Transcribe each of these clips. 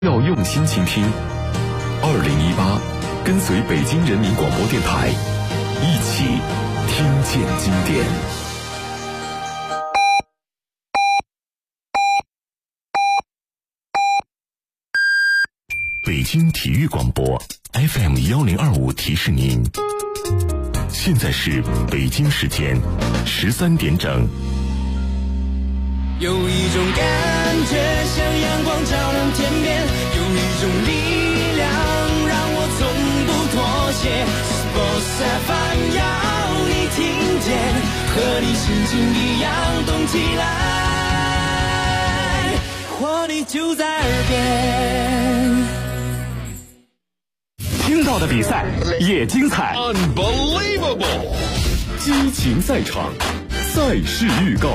要用心倾听。2018，跟随北京人民广播电台，一起听见经典。北京体育广播 FM1025提示您，现在是北京时间13点整。 有一种感觉像阳光照亮天边，有一种力量让我从不妥协。Sports FM 要你听见，和你心情一样动起来，活力就在耳边。 听到的比赛也精彩 Unbelievable， 激情赛场，赛事预告。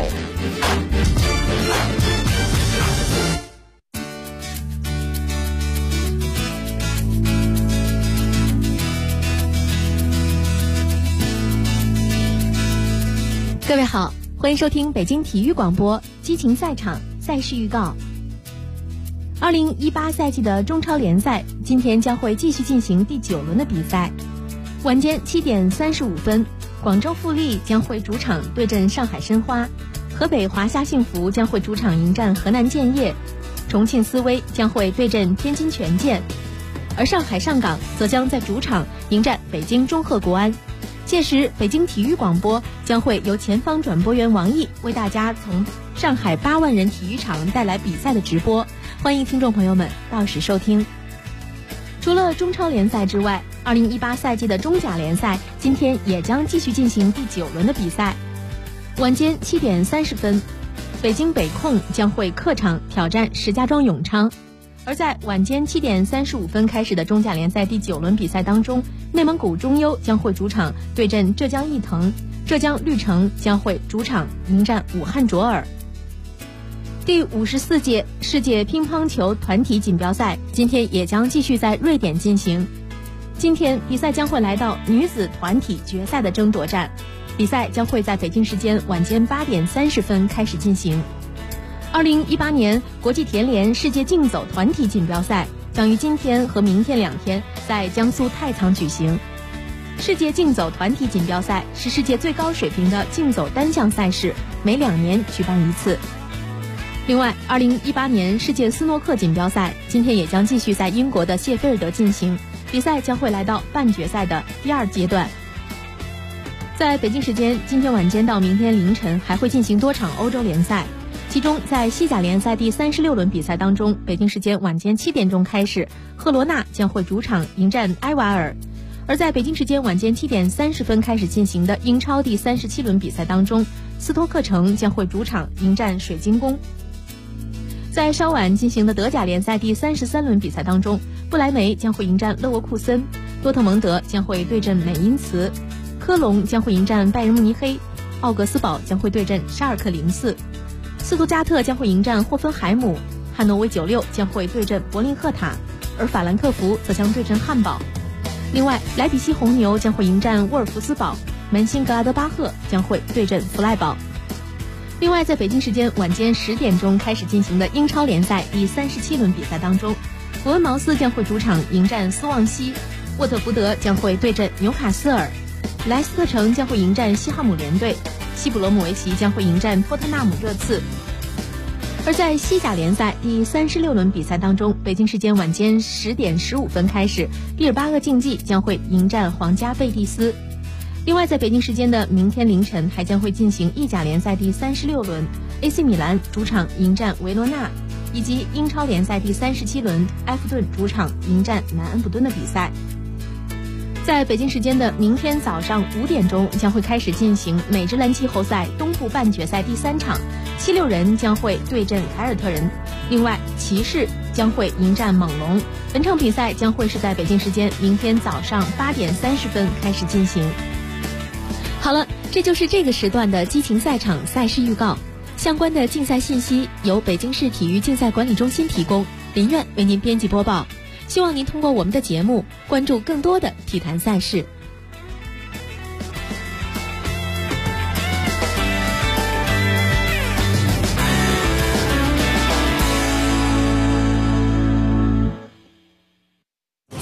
各位好，欢迎收听北京体育广播激情赛场赛事预告。2018赛季的中超联赛今天将会继续进行第9轮的比赛。晚间7点35分，广州富力将会主场对阵上海申花，河北华夏幸福将会主场迎战河南建业，重庆斯威将会对阵天津权健，而上海上港则将在主场迎战北京中赫国安。届时北京体育广播将会由前方转播员王毅为大家从上海8万人体育场带来比赛的直播，欢迎听众朋友们到时收听。除了中超联赛之外，2018赛季的中甲联赛今天也将继续进行第9轮的比赛。晚间7点30分，北京北控将会客场挑战石家庄永昌。而在晚间7点35分开始的中甲联赛第9轮比赛当中，内蒙古中优将会主场对阵浙江毅腾，浙江绿城将会主场迎战武汉卓尔。第54届世界乒乓球团体锦标赛今天也将继续在瑞典进行。今天比赛将会来到女子团体决赛的争夺战，比赛将会在北京时间晚间8点30分开始进行。2018年国际田联世界竞走团体锦标赛将于今天和明天2天在江苏太仓举行。世界竞走团体锦标赛是世界最高水平的竞走单项赛事，每2年举办一次。另外，2018年世界斯诺克锦标赛今天也将继续在英国的谢菲尔德进行，比赛将会来到半决赛的第2阶段。在北京时间今天晚间到明天凌晨还会进行多场欧洲联赛，其中在西甲联赛第36轮比赛当中，北京时间晚间7点钟开始，赫罗纳将会主场迎战埃瓦尔。而在北京时间晚间7点30分开始进行的英超第37轮比赛当中，斯托克城将会主场迎战水晶宫。在稍晚进行的德甲联赛第33轮比赛当中，不莱梅将会迎战勒沃库森，多特蒙德将会对阵美因茨，科隆将会迎战拜仁慕尼黑，奥格斯堡将会对阵沙尔克04，斯图加特将会迎战霍芬海姆，汉诺威96将会对阵柏林赫塔，而法兰克福则将对阵汉堡。另外，莱比锡红牛将会迎战沃尔夫斯堡，门兴格拉德巴赫将会对阵弗赖堡。另外，在北京时间晚间10点钟开始进行的英超联赛第37轮比赛当中，伯恩茅斯将会主场迎战斯旺西，沃特福德将会对阵纽卡斯尔，莱斯特城将会迎战西汉姆联队，西普罗姆维奇将会迎战托特纳姆热刺。而在西甲联赛第36轮比赛当中，北京时间晚间10点15分开始，毕尔巴鄂竞技将会迎战皇家贝蒂斯。另外，在北京时间的明天凌晨还将会进行意甲联赛第36轮 AC 米兰主场迎战维罗纳，以及英超联赛第37轮埃弗顿主场迎战南安普敦的比赛。在北京时间的明天早上5点钟将会开始进行美职篮季后赛东部半决赛第3场，76人将会对阵凯尔特人，另外骑士将会迎战猛龙。本场比赛将会是在北京时间明天早上8点30分开始进行。好了，这就是这个时段的激情赛场赛事预告。相关的竞赛信息由北京市体育竞赛管理中心提供，林苑为您编辑播报。希望您通过我们的节目关注更多的体坛赛事。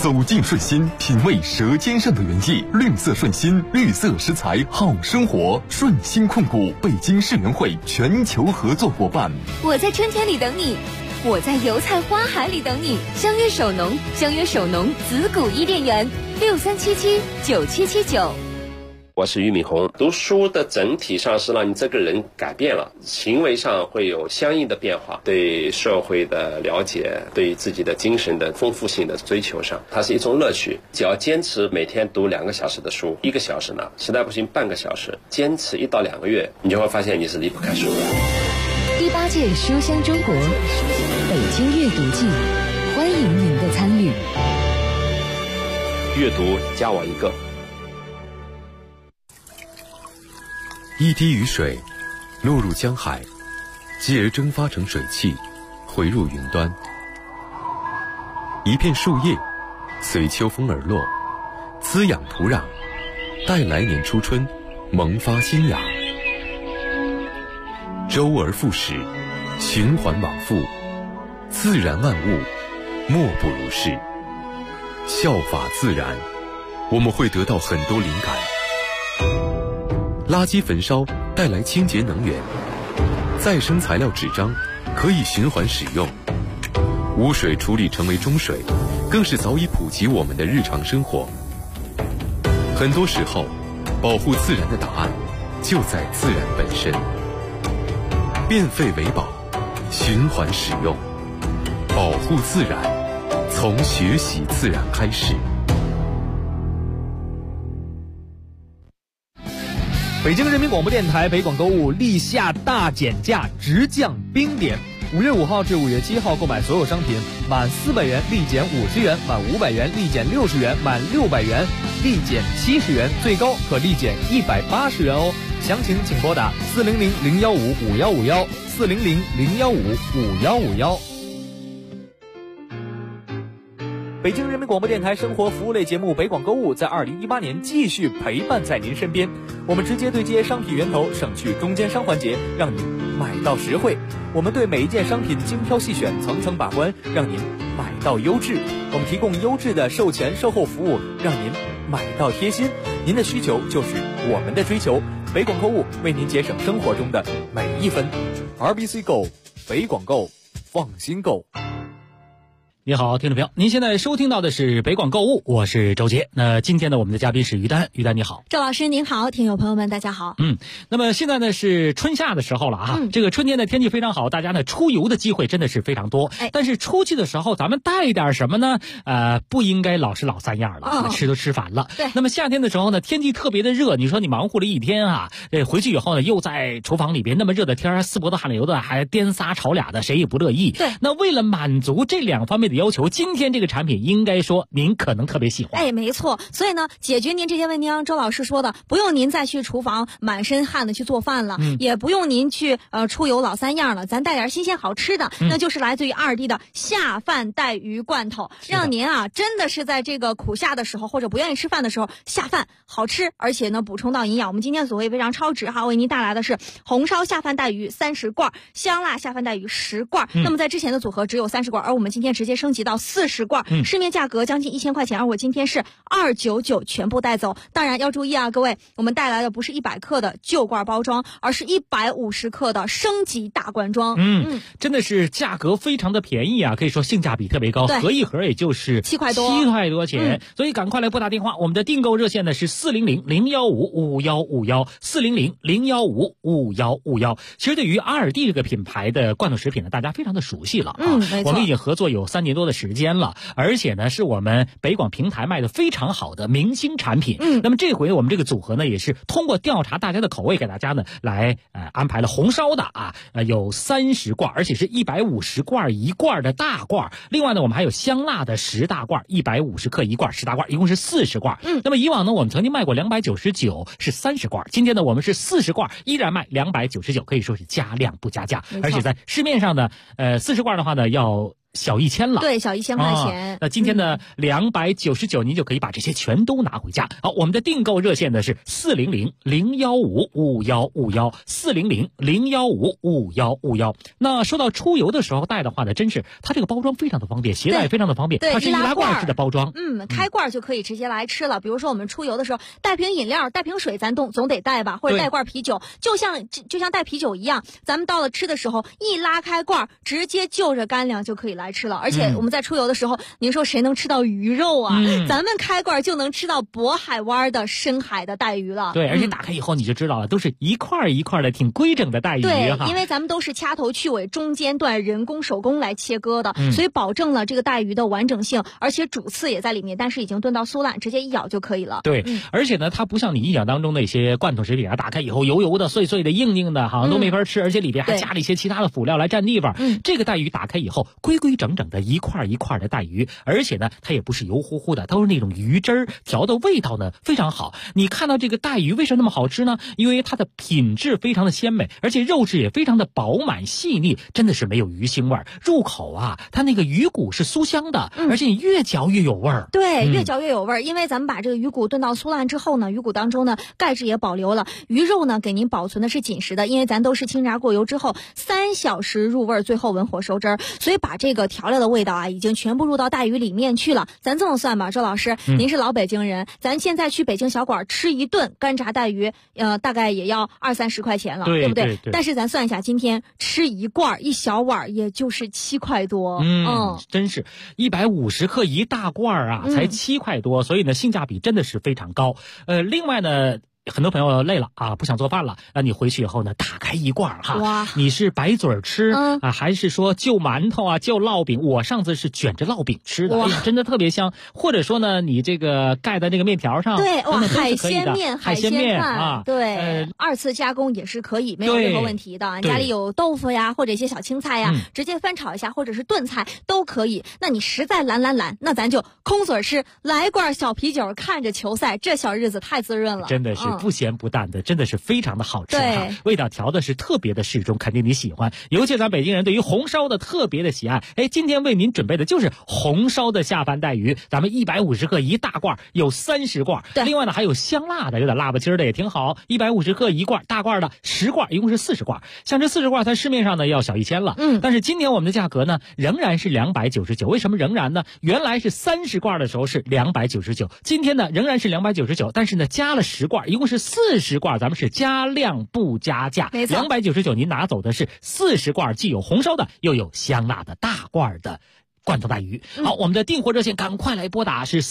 走进顺心，品味舌尖上的原意。绿色顺心，绿色食材好生活。顺心控股北京世联会全球合作伙伴。 我在春天里等你，我在油菜花海里等你。相约首农，相约首农子谷伊甸园，63779779。 我是俞敏洪。读书的整体上是让你这个人改变了，行为上会有相应的变化，对社会的了解，对自己的精神的丰富性的追求上，它是一种乐趣。只要坚持每天读2个小时的书，1个小时呢，实在不行半个小时，坚持1到2个月，你就会发现你是离不开书的。 第8届书香中国北京阅读季，欢迎您的参与。 阅读加我1个。 一滴雨水落入江海，继而蒸发成水汽，回入云端。一片树叶随秋风而落，滋养土壤，待来年初春萌发新芽。周而复始，循环往复，自然万物莫不如是。效法自然，我们会得到很多灵感。垃圾焚烧带来清洁能源，再生材料纸张可以循环使用，污水处理成为中水，更是早已普及我们的日常生活。很多时候，保护自然的答案就在自然本身。变废为宝，循环使用，保护自然，从学习自然开始。 北京人民广播电台北广购物立夏大减价，直降冰点。5月5号至5月7号购买所有商品，满400元立减50元，满500元立减60元，满600元立减70元，最高可立减180元哦。详情请拨打400-015-5151，400-015-5151。北京人民广播电台生活服务类节目北广购物在2018年继续陪伴在您身边。我们直接对接商品源头，省去中间商环节，让您买到实惠。我们对每一件商品精挑细选，层层把关，让您买到优质。我们提供优质的售前售后服务，让您买到贴心。您的需求就是我们的追求。北广购物为您节省生活中的每一分。RBC Go， 北广购，放心购。 你好，听众朋友，您现在收听到的是北广购物，我是周杰。那今天呢，我们的嘉宾是于丹，于丹你好。 周老师您好，听友朋友们大家好。 那么现在呢是春夏的时候了啊，这个春天的天气非常好，大家呢出游的机会真的是非常多。但是出去的时候咱们带点什么呢？不应该老是老三样了，吃都吃烦了。对。那么夏天的时候呢，天气特别的热，你说你忙活了一天啊，回去以后呢又在厨房里边那么热的天，四脖子汗流的，还颠仨炒俩的，谁也不乐意。对。那为了满足这2方面的要求，今天这个产品应该说您可能特别喜欢。 没错。所以呢，解决您这些问题，像周老师说的，不用您再去厨房满身汗的去做饭了，也不用您去出游老三样了，咱带点新鲜好吃的，那就是来自于2D的下饭带鱼罐头，让您啊真的是在这个苦夏的时候或者不愿意吃饭的时候下饭好吃，而且呢补充到营养。我们今天所谓非常超值哈，为您带来的是红烧下饭带鱼30罐，香辣下饭带鱼10罐。那么在之前的组合只有30罐，而我们今天直接升级到40罐，市面价格将近1000块钱，而我今天是299全部带走。当然要注意啊，各位，我们带来的不是100克的旧罐包装，而是150克的升级大罐装。 真的是价格非常的便宜啊，可以说性价比特别高，合一盒也就是7块多钱。所以赶快来拨打电话，我们的订购热线呢是400-015-5151，400-015-5151。其实对于2D这个品牌的罐头食品呢，大家非常的熟悉了没错。我们已经合作有3年多的时间了，而且呢是我们北广平台卖的非常好的明星产品。那么这回我们这个组合呢也是通过调查大家的口味，给大家呢来安排了红烧的有30罐，而且是150罐1罐的大罐。另外呢我们还有香辣的10大罐，150克1罐10大罐，一共是40罐。那么以往呢我们曾经卖过299，是30罐，今天呢我们是40罐，依然卖299，可以说是加量不加价。而且在市面上呢40罐的话呢要小1000了。 对，小1000块钱。 那今天的299，您就可以把这些全都拿回家。好，我们的订购热线呢是400-015-5151，400-015-5151。那说到出游的时候带的话呢，真是它这个包装非常的方便，携带非常的方便，它是易拉罐式的包装。 开罐就可以直接来吃了。比如说我们出游的时候带瓶饮料、带瓶水，咱总得带吧，或者带罐啤酒，就像带啤酒一样，咱们到了吃的时候一拉开罐，直接就着干粮就可以来吃了。而且我们在出游的时候，您说谁能吃到鱼肉啊？咱们开罐就能吃到渤海湾的深海的带鱼了。 对，而且打开以后你就知道了，都是一块一块的挺规整的带鱼。 对，因为咱们都是掐头去尾，中间段人工手工来切割的，所以保证了这个带鱼的完整性，而且主刺也在里面，但是已经炖到酥烂，直接一咬就可以了。 对，而且呢，它不像你印象当中那些罐头食品啊，打开以后油油的、碎碎的、硬硬的，好像都没法吃，而且里边还加了一些其他的辅料来占地方。这个带鱼打开以后，规规整整的一块一块的带鱼，而且呢，它也不是油乎乎的，都是那种鱼汁儿，调的味道呢非常好。你看到这个带鱼为什么那么好吃呢？因为它的品质非常的鲜美，而且肉质也非常的饱满细腻，真的是没有鱼腥味儿。入口啊，它那个鱼骨是酥香的，而且你越嚼越有味儿。 对，越嚼越有味儿，因为咱们把这个鱼骨炖到酥烂之后呢，鱼骨当中呢钙质也保留了，鱼肉呢给您保存的是紧实的，因为咱都是清炸过油之后3小时入味，最后文火收汁儿，所以把这个调料的味道啊已经全部入到带鱼里面去了。咱这么算吧，周老师，您是老北京人，咱现在去北京小馆吃一顿干炸带鱼，大概也要20-30块钱了，对不对？但是咱算一下，今天吃一罐一小碗也就是7块多。 真是150克一大罐啊，才7块多，所以呢性价比真的是非常高。另外呢，很多朋友累了啊，不想做饭了，那你回去以后呢，打开一罐哈，你是白嘴吃啊，还是说就馒头啊，就烙饼？我上次是卷着烙饼吃的，哎呀，真的特别香。或者说呢，你这个盖在那个面条上， 对，哇，海鲜面啊，对，2次加工也是可以，没有任何问题的。家里有豆腐呀，或者一些小青菜呀，直接翻炒一下，或者是炖菜都可以。那你实在懒，那咱就空嘴吃，来罐小啤酒，看着球赛，这小日子太滋润了， 真的是。不咸不淡的，真的是非常的好吃哈，味道调的是特别的适中，肯定你喜欢。尤其咱北京人对于红烧的特别的喜爱，今天为您准备的就是红烧的下饭带鱼，咱们150克一大罐，有30罐。另外呢还有香辣的，有点辣吧筋的也挺好，150克一罐，大罐的10罐，一共是40罐。像这40罐在市面上呢要小1000了，但是今天我们的价格呢仍然是299。为什么仍然呢？原来是30罐的时候是299，今天呢仍然是299，但是呢加了10罐，一共是40罐，咱们是加量不加价。 没错 ，299您拿走的是40罐，既有红烧的，又有香辣的大罐的罐头带鱼。好，我们的订货热线赶快来拨打，是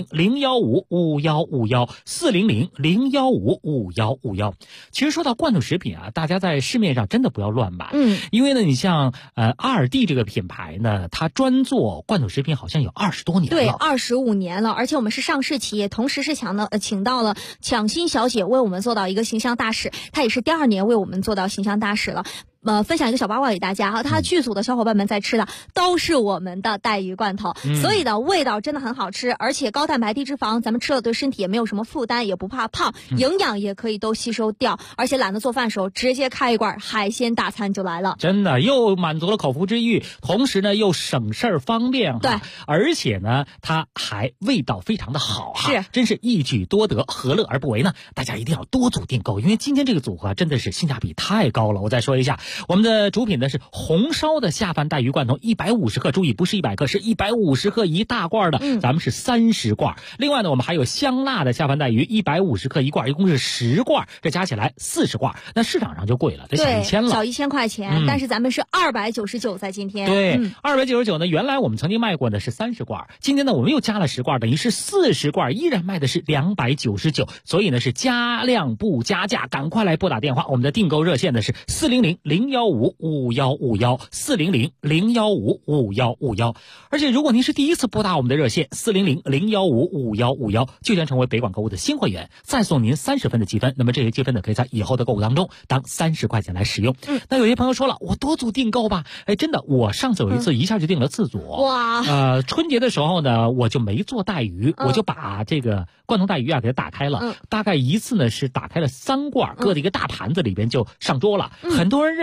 400-015-5151，400-015-5151。其实说到罐头食品啊，大家在市面上真的不要乱买。因为呢，你像阿尔蒂这个品牌呢，它专做罐头食品好像有20多年了。 对，25年了，而且我们是上市企业，同时是请到了抢心小姐为我们做到一个形象大使，她也是第2年为我们做到形象大使了。分享一个小八卦给大家哈，他剧组的小伙伴们在吃的都是我们的带鱼罐头，所以呢味道真的很好吃，而且高蛋白低脂肪，咱们吃了对身体也没有什么负担，也不怕胖，营养也可以都吸收掉，而且懒得做饭时候直接开一罐海鲜大餐就来了， 真的又满足了口腹之欲，同时呢又省事儿方便哈。 对， 而且呢它还味道非常的好哈， 是， 真是一举多得，何乐而不为呢？大家一定要多组订购，因为今天这个组合真的是性价比太高了。我再说一下。我们的主品呢是红烧的下饭带鱼罐头150克，注意不是100克，是150克一大罐的，咱们是30罐。另外呢，我们还有香辣的下饭带鱼150克一罐，一共是10罐，这加起来40罐。那市场上就贵了，得小1000了， 小1000块钱，但是咱们是299在今天。 对，299呢，原来我们曾经卖过的是30罐，今天呢我们又加了10罐，等于是40罐，依然卖的是299，所以呢是加量不加价，赶快来拨打电话，我们的订购热线呢是400-015-5151，400-015-5151。而且如果您是第一次拨打我们的热线400-015-5151，就将成为北广购物的新会员，再送您30分的积分。那么这些积分呢，可以在以后的购物当中当30块钱来使用。那有些朋友说了，我多组订购吧，真的，我上次有一次一下就订了4组。 哇！ 春节的时候呢，我就没做带鱼，我就把这个罐头带鱼啊给它打开了，大概一次呢是打开了3罐，搁在一个大盘子里边就上桌了。很多人认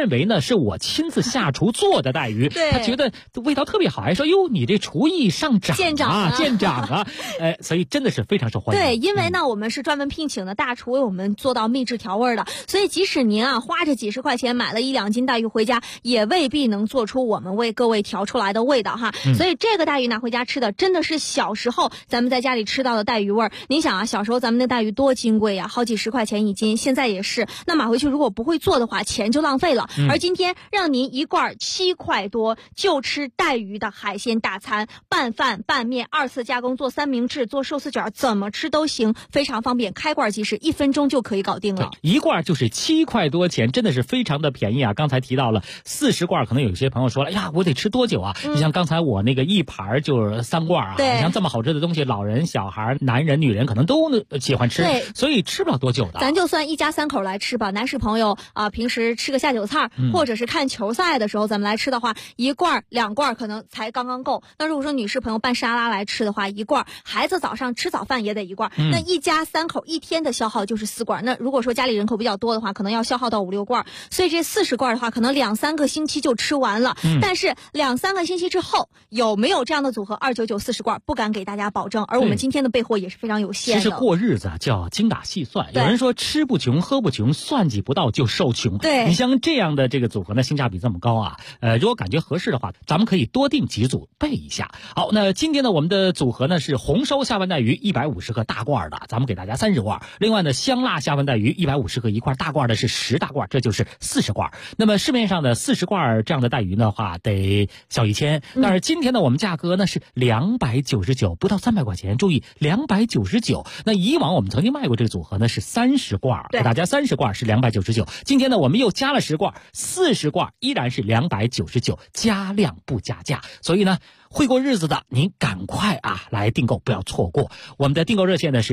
认为呢是我亲自下厨做的带鱼，他觉得味道特别好，还说哟你这厨艺上涨啊，见长啊，所以真的是非常受欢迎。 对，因为呢我们是专门聘请的大厨为我们做到秘制调味的，所以即使您啊花着几十块钱买了1-2斤带鱼回家，也未必能做出我们为各位调出来的味道哈。所以这个带鱼拿回家吃的真的是小时候咱们在家里吃到的带鱼味儿。您想啊，小时候咱们的带鱼多金贵呀，好几十块钱一斤，现在也是。那买回去如果不会做的话，钱就浪费了。而今天让您一罐7块多就吃带鱼的海鲜大餐，拌饭拌面2次加工，做三明治做寿司卷，怎么吃都行，非常方便，开罐即食，1分钟就可以搞定了。 一罐就是7块多钱，真的是非常的便宜啊。刚才提到了40罐，可能有些朋友说了，哎呀我得吃多久啊？你像刚才我那个一盘就是3罐啊，你像这么好吃的东西，老人小孩男人女人可能都喜欢吃，所以吃不了多久的。 咱就算一家3口来吃吧，男士朋友啊，平时吃个下酒菜，或者是看球赛的时候咱们来吃的话，1罐2罐可能才刚刚够。那如果说女士朋友拌沙拉来吃的话，1罐，孩子早上吃早饭也得1罐，那一家3口1天的消耗就是4罐。那如果说家里人口比较多的话，可能要消耗到5-6罐，所以这40罐的话可能2-3个星期就吃完了。但是2-3个星期之后有没有这样的组合299 40罐，不敢给大家保证。而我们今天的备货也是非常有限的。 其实过日子叫精打细算，有人说吃不穷喝不穷，算计不到就受穷。 对， 你像这样的这个组合呢，性价比这么高啊，如果感觉合适的话，咱们可以多订几组备一下。好，那今天呢我们的组合呢是红烧下饭带鱼150克大罐的，咱们给大家30罐。另外呢香辣下饭带鱼150克1块，大罐的是10大罐，这就是40罐。那么市面上的40罐这样的带鱼的话得小1000，但是今天呢我们价格呢是299，不到300块钱，注意299。那以往我们曾经卖过这个组合呢是30罐，给大家30罐是299，今天呢我们又加了10罐，40罐依然是299，加量不加价。所以呢会过日子的您赶快啊来订购，不要错过。我们的订购热线呢是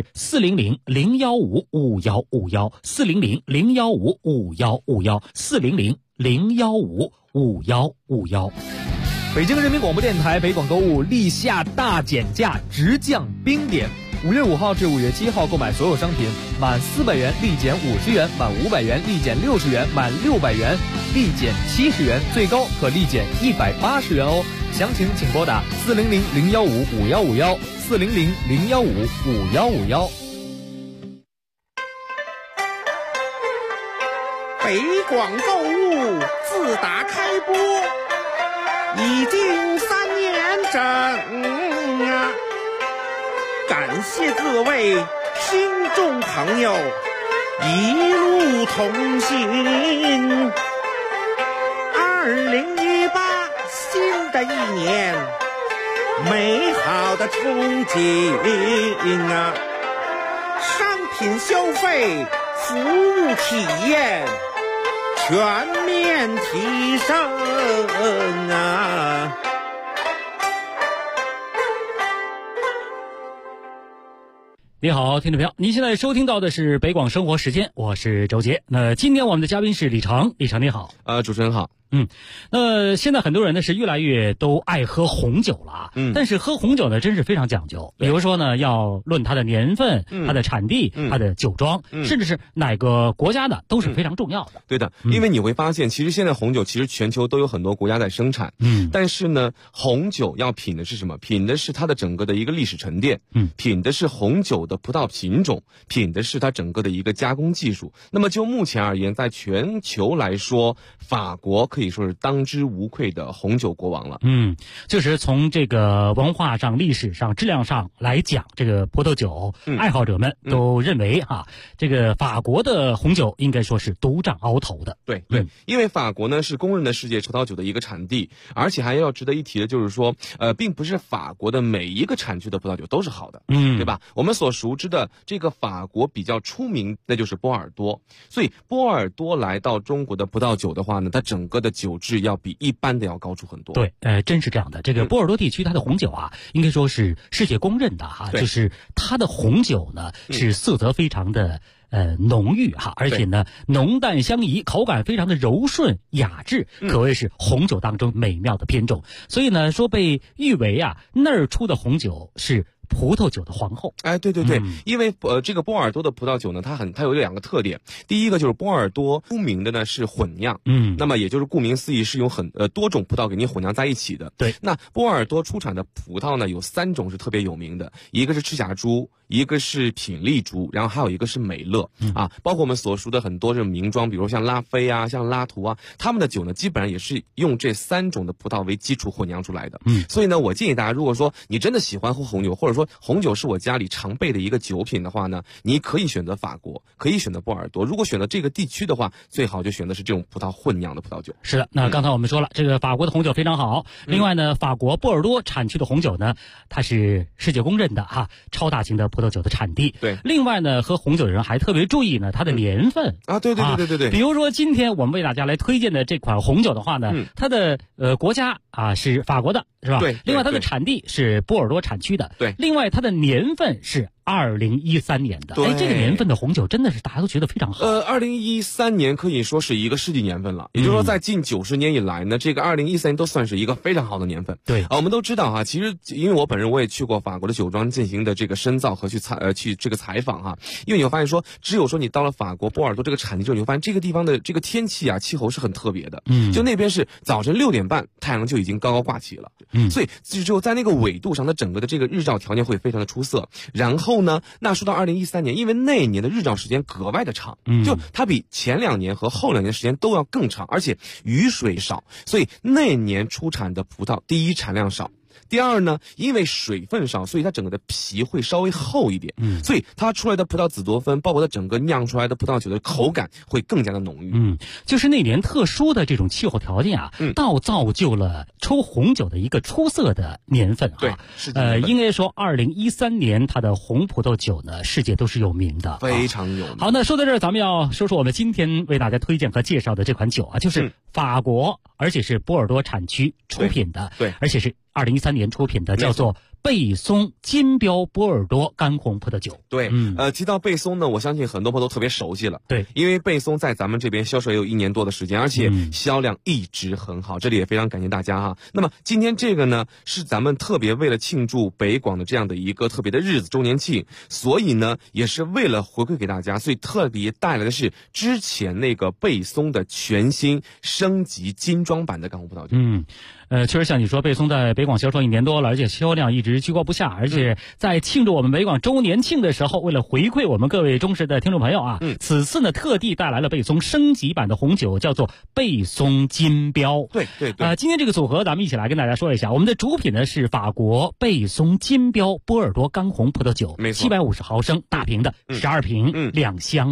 400-015-5151，400-015-5151，400-015-5151。 北京人民广播电台北广购物立夏大减价，直降冰点。5月5号至5月7号购买所有商品，满400元立减50元，满500元立减60元，满600元立减70元，最高可立减180元哦。详情请拨打400-015-5151，400-015-5151。 北广购物自打开播已经3年整啊，感谢各位听众朋友一路同行。2018新的一年，美好的憧憬啊，商品消费服务体验全面提升啊！ 你好，听众朋友，您现在收听到的是北广生活时间，我是周杰。那今天我们的嘉宾是李成，李成你好。 主持人好。 那现在很多人呢是越来越都爱喝红酒了啊，但是喝红酒呢真是非常讲究，比如说呢要论它的年份、它的产地、它的酒庄，甚至是哪个国家的都是非常重要的。 对的，因为你会发现，其实现在红酒其实全球都有很多国家在生产，但是呢，红酒要品的是什么？品的是它的整个的一个历史沉淀，品的是红酒的葡萄品种，品的是它整个的一个加工技术。那么就目前而言，在全球来说，法国可以说是当之无愧的红酒国王了。 就是从这个文化上、历史上、质量上来讲，这个葡萄酒爱好者们都认为这个法国的红酒应该说是独占鳌头的。 对，因为法国呢是公认的世界葡萄酒的一个产地，而且还要值得一提的就是说，并不是法国的每一个产区的葡萄酒都是好的，对吧？我们所熟知的这个法国比较出名，那就是波尔多。所以波尔多来到中国的葡萄酒的话呢，它整个的酒质要比一般的要高出很多。 对，真是这样的。这个波尔多地区它的红酒应该说是世界公认的就是它的红酒呢是色泽非常的浓郁而且呢浓淡相宜，口感非常的柔顺雅致，可谓是红酒当中美妙的品种。所以呢说被誉为那儿出的红酒是葡萄酒的皇后。 哎，对对对，因为这个波尔多的葡萄酒呢，它有2个特点。第一个就是波尔多出名的呢是混酿，那么也就是顾名思义是用多种葡萄给你混酿在一起的。 对， 那波尔多出产的葡萄呢有3种是特别有名的，一个是赤霞珠，一个是品丽珠，然后还有一个是美乐啊，包括我们所熟的很多这种名庄，比如像拉菲啊、像拉图啊，他们的酒呢基本上也是用这3种的葡萄为基础混酿出来的。所以呢，我建议大家，如果说你真的喜欢喝红酒，或者说红酒是我家里常备的一个酒品的话呢，你可以选择法国，可以选择波尔多。如果选择这个地区的话，最好就选的是这种葡萄混酿的葡萄酒。 是的，那刚才我们说了，这个法国的红酒非常好。另外呢，法国波尔多产区的红酒呢，它是世界公认的超大型的葡萄酒的产地。 对。 另外呢，喝红酒的人还特别注意呢它的年份啊，对对对对对对。 比如说今天我们为大家来推荐的这款红酒的话呢，它的国家是法国的，是吧？ 对。 另外它的产地是波尔多产区的。 对。 另外它的年份是2013年的。哎，这个年份的红酒真的是大家都觉得非常好。 2013年可以说是一个世纪年份了，也就是说在近90年以来呢，这个2013年都算是一个非常好的年份。 对。 我们都知道其实因为我本人我也去过法国的酒庄进行的这个深造和去这个采访因为你会发现说，只有说你到了法国波尔多这个产地之后，你会发现这个地方的这个天气气候是很特别的。就那边是早晨6点半太阳就已经高高挂起了。所以只有在那个纬度上，它整个的这个日照条件会非常的出色。然后呢，那说到2013年，因为那一年的日照时间格外的长，就它比前2年和后2年时间都要更长，而且雨水少，所以那年出产的葡萄，第一产量少。第二呢，因为水分少，所以它整个的皮会稍微厚一点，所以它出来的葡萄紫多酚，包括它整个酿出来的葡萄酒的口感会更加的浓郁。 就是那年特殊的这种气候条件倒造就了抽红酒的一个出色的年份。 对， 应该说2013年它的红葡萄酒呢，世界都是有名的， 非常有名。 好，那说到这儿，咱们要说说我们今天为大家推荐和介绍的这款酒就是法国，而且是波尔多产区出品的， 对， 而且是2013年出品的，叫做贝松金标波尔多干红葡萄酒。 对，提到贝松呢，我相信很多朋友都特别熟悉了。 对， 因为贝松在咱们这边销售也有1年多的时间，而且销量一直很好，这里也非常感谢大家那么今天这个呢，是咱们特别为了庆祝北广的这样的一个特别的日子周年庆，所以呢，也是为了回馈给大家，所以特别带来的是之前那个贝松的全新升级精装版的干红葡萄酒。 确实像你说，贝松在北广销售1年多了，而且销量一直居高不下，而且在庆祝我们北广周年庆的时候，为了回馈我们各位忠实的听众朋友此次呢特地带来了贝松升级版的红酒，叫做贝松金标。 对。 今天这个组合咱们一起来跟大家说一下，我们的主品呢是法国贝松金标波尔多干红葡萄酒， 没错 ，750毫升大瓶的，12瓶，2箱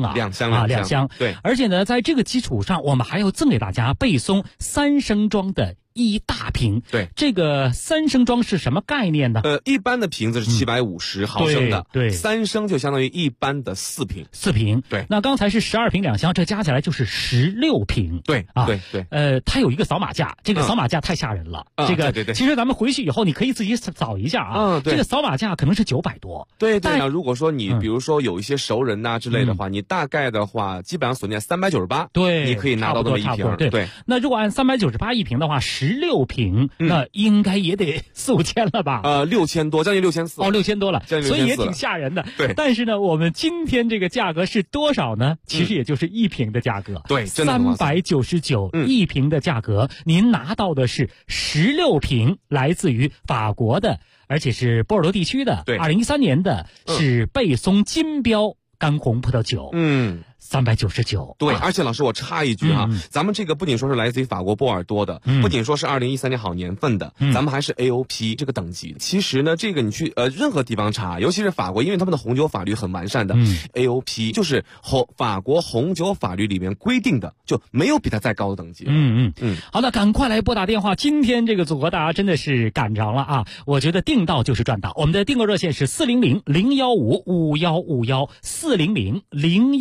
2箱。 对，而且呢，在这个基础上，我们还要赠给大家贝松3升装的1大瓶。 对， 这个3升装是什么概念呢？ 一般的瓶子是750毫升的， 对 ，3升就相当于一般的4瓶。 4瓶， 对。 那刚才是12瓶2箱，这加起来就是16瓶。 对， 对。它有一个扫码架，这个扫码架太吓人了。这个对。 其实咱们回去以后，你可以自己扫一下对。 这个扫码架可能是900多。 对。如果说你比如说有一些熟人之类的话，你大概的话基本上锁定在398， 对， 你可以拿到那么1瓶。 对。那如果按3981瓶的话，16瓶，那应该也得4、5千了吧 ？6000多，将近6400。 6000多了， 所以也挺吓人的。 对。 但是呢，我们今天这个价格是多少呢？其实也就是1瓶的价格。 对，真的 399，1瓶的价格，您拿到的是16瓶，来自于法国的，而且是波尔多地区的。 对 ，2013年的是贝松金标干红葡萄酒。399。 对，而且老师我插一句咱们这个不仅说是来自于法国波尔多的，不仅说是2013年好年份的，咱们还是 AOP 这个等级。其实呢，这个你去任何地方查，尤其是法国，因为他们的红酒法律很完善的，AOP 就是法国红酒法律里面规定的，就没有比它再高的等级。 好的，赶快来拨打电话。今天这个组合大家真的是赶着了我觉得订到就是赚到。我们的订购热线是400-015-5151，400-015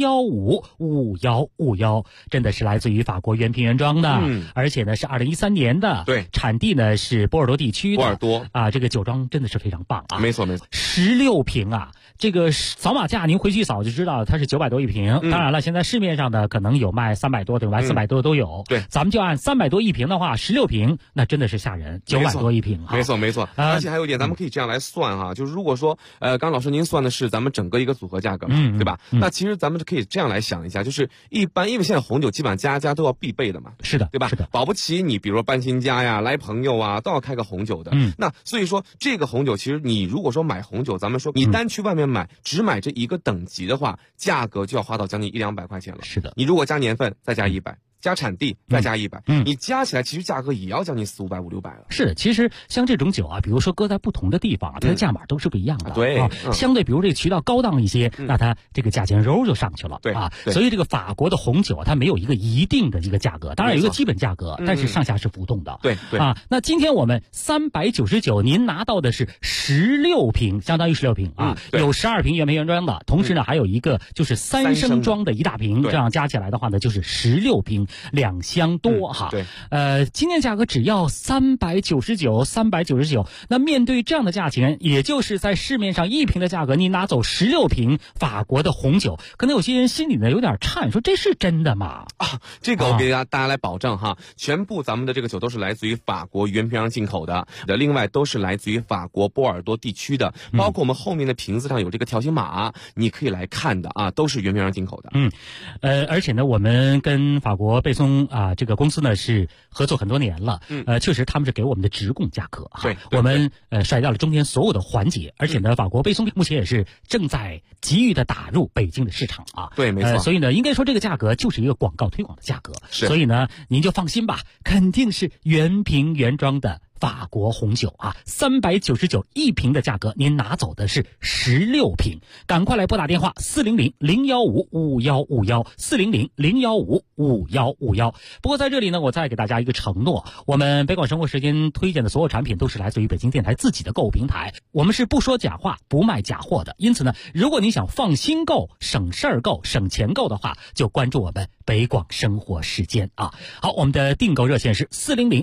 0155151，真的是来自于法国原瓶原装的，而且呢是2013年的， 对， 产地呢是波尔多地区的， 波尔多啊，这个酒庄真的是非常棒啊， 没错 ，16瓶啊，这个扫码价您回去一扫就知道，它是900多一瓶。当然了，现在市面上的可能有卖300多的，有卖400多的都有。 对， 咱们就按300多一瓶的话，16瓶那真的是吓人，900多一瓶。 没错，而且还有一点，咱们可以这样来算哈，就是如果说刚老师您算的是咱们整个一个组合价格嘛，对吧？那其实咱们可以这样来想一下，就是一般因为现在红酒基本上家家都要必备的嘛， 是的， 对吧？ 是的， 保不齐你比如说搬新家呀、来朋友啊，都要开个红酒的。那所以说这个红酒，其实你如果说买红酒，咱们说你单去外面买，只买这一个等级的话，价格就要花到将近100-200块钱了。 是的， 你如果加年份再加100。加产地再加100，你加起来其实价格也要将近400-500、600了。 是的，其实像这种酒啊，比如说搁在不同的地方啊，它的价码都是不一样的。 对， 相对比如这个渠道高档一些，那它这个价钱揉就上去了。 对啊，所以这个法国的红酒啊，它没有一个一定的一个价格，当然有一个基本价格，但是上下是浮动的。 对啊，那今天我们399，您拿到的是16瓶，相当于16瓶啊，有12瓶原瓶原装的，同时呢还有一个就是3升装的一大瓶，这样加起来的话呢就是16瓶2箱多哈。 对， 今天价格只要399。那面对这样的价钱，也就是在市面上一瓶的价格，你拿走16瓶法国的红酒，可能有些人心里呢有点颤，说这是真的吗？ 啊，这个我给大家来保证哈，全部咱们的这个酒都是来自于法国原瓶进口的，另外都是来自于法国波尔多地区的，包括我们后面的瓶子上有这个条形码，你可以来看的啊，都是原瓶进口的。 而且呢，我们跟法国贝松啊这个公司呢是合作很多年了，确实他们是给我们的直供价格哈， 对， 我们甩掉了中间所有的环节，而且呢，法国贝松目前也是正在急于的打入北京的市场啊， 对，没错， 所以呢，应该说这个价格就是一个广告推广的价格，所以呢，您就放心吧，肯定是原瓶原装的法国红酒啊，399一瓶的价格，您拿走的是16瓶，赶快来拨打电话400-015-5151，400-015-5151。不过在这里呢，我再给大家一个承诺，我们北广生活时间推荐的所有产品都是来自于北京电台自己的购物平台，我们是不说假话、不卖假货的。因此呢，如果你想放心购、省事儿购、省钱购的话，就关注我们北广生活时间啊。好，我们的订购热线是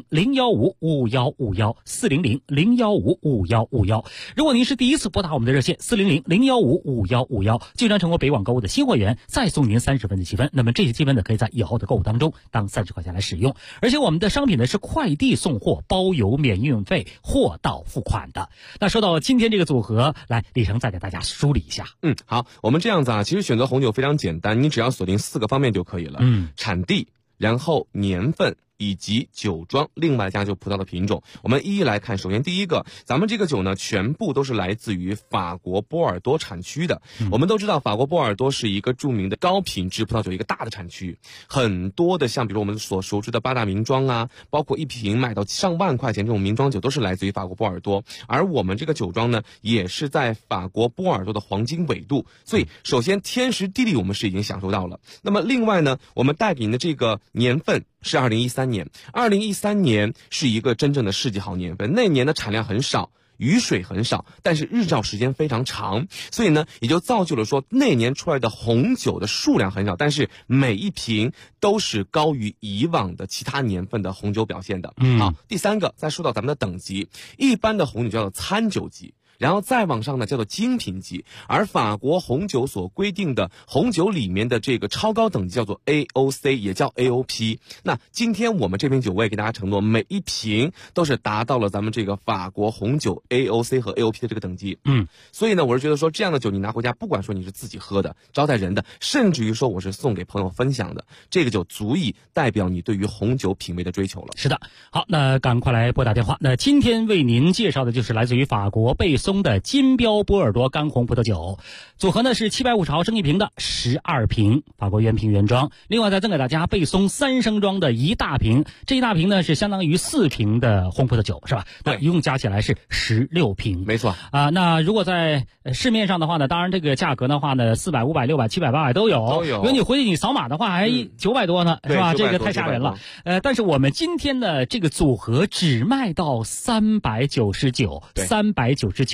400-015-5151，400-015-5151。如果您是第一次拨打我们的热线400-015-5151，就将成为北广购物的新会员，再送您30分的积分。那么这些积分呢，可以在以后的购物当中当30块钱来使用。而且我们的商品呢是快递送货，包邮免运费，货到付款的。那说到今天这个组合，来李成再给大家梳理一下。 好，我们这样子啊，其实选择红酒非常简单，你只要锁定4个方面就可以了。产地，然后年份，以及酒庄，另外加就葡萄的品种，我们一一来看。首先第一个，咱们这个酒呢，全部都是来自于法国波尔多产区的。我们都知道，法国波尔多是一个著名的高品质葡萄酒一个大的产区，很多的像比如我们所熟知的8大名庄啊，包括一瓶卖到上万块钱这种名庄酒，都是来自于法国波尔多。而我们这个酒庄呢，也是在法国波尔多的黄金纬度，所以首先天时地利我们是已经享受到了。那么另外呢，我们带给您的这个年份是2013年，2013年是一个真正的世纪好年份，那年的产量很少，雨水很少，但是日照时间非常长，所以呢，也就造就了说那年出来的红酒的数量很少，但是每一瓶都是高于以往的其他年份的红酒表现的。好，第三个，再说到咱们的等级，一般的红酒叫做餐酒级，然后再往上呢叫做精品级，而法国红酒所规定的红酒里面的这个超高等级叫做 AOC， 也叫 AOP。那今天我们这瓶酒我也给大家承诺，每一瓶都是达到了咱们这个法国红酒 AOC 和 AOP 的这个等级。所以呢，我是觉得说这样的酒你拿回家，不管说你是自己喝的、招待人的，甚至于说我是送给朋友分享的，这个酒足以代表你对于红酒品味的追求了。 是的，好，那赶快来拨打电话。那今天为您介绍的就是来自于法国贝松的金标波尔多干红葡萄酒，组合呢是750毫升一瓶的12瓶，法国原瓶原装。另外再赠给大家贝松3升装的一大瓶，这一大瓶呢是相当于4瓶的红葡萄酒，是吧？那一共加起来是16瓶。 没错啊。那如果在市面上的话呢，当然这个价格的话呢，400、500、600、700、800都有。因为你回去你扫码的话还900多呢，是吧？这个太吓人了。但是我们今天的这个组合只卖到399，399。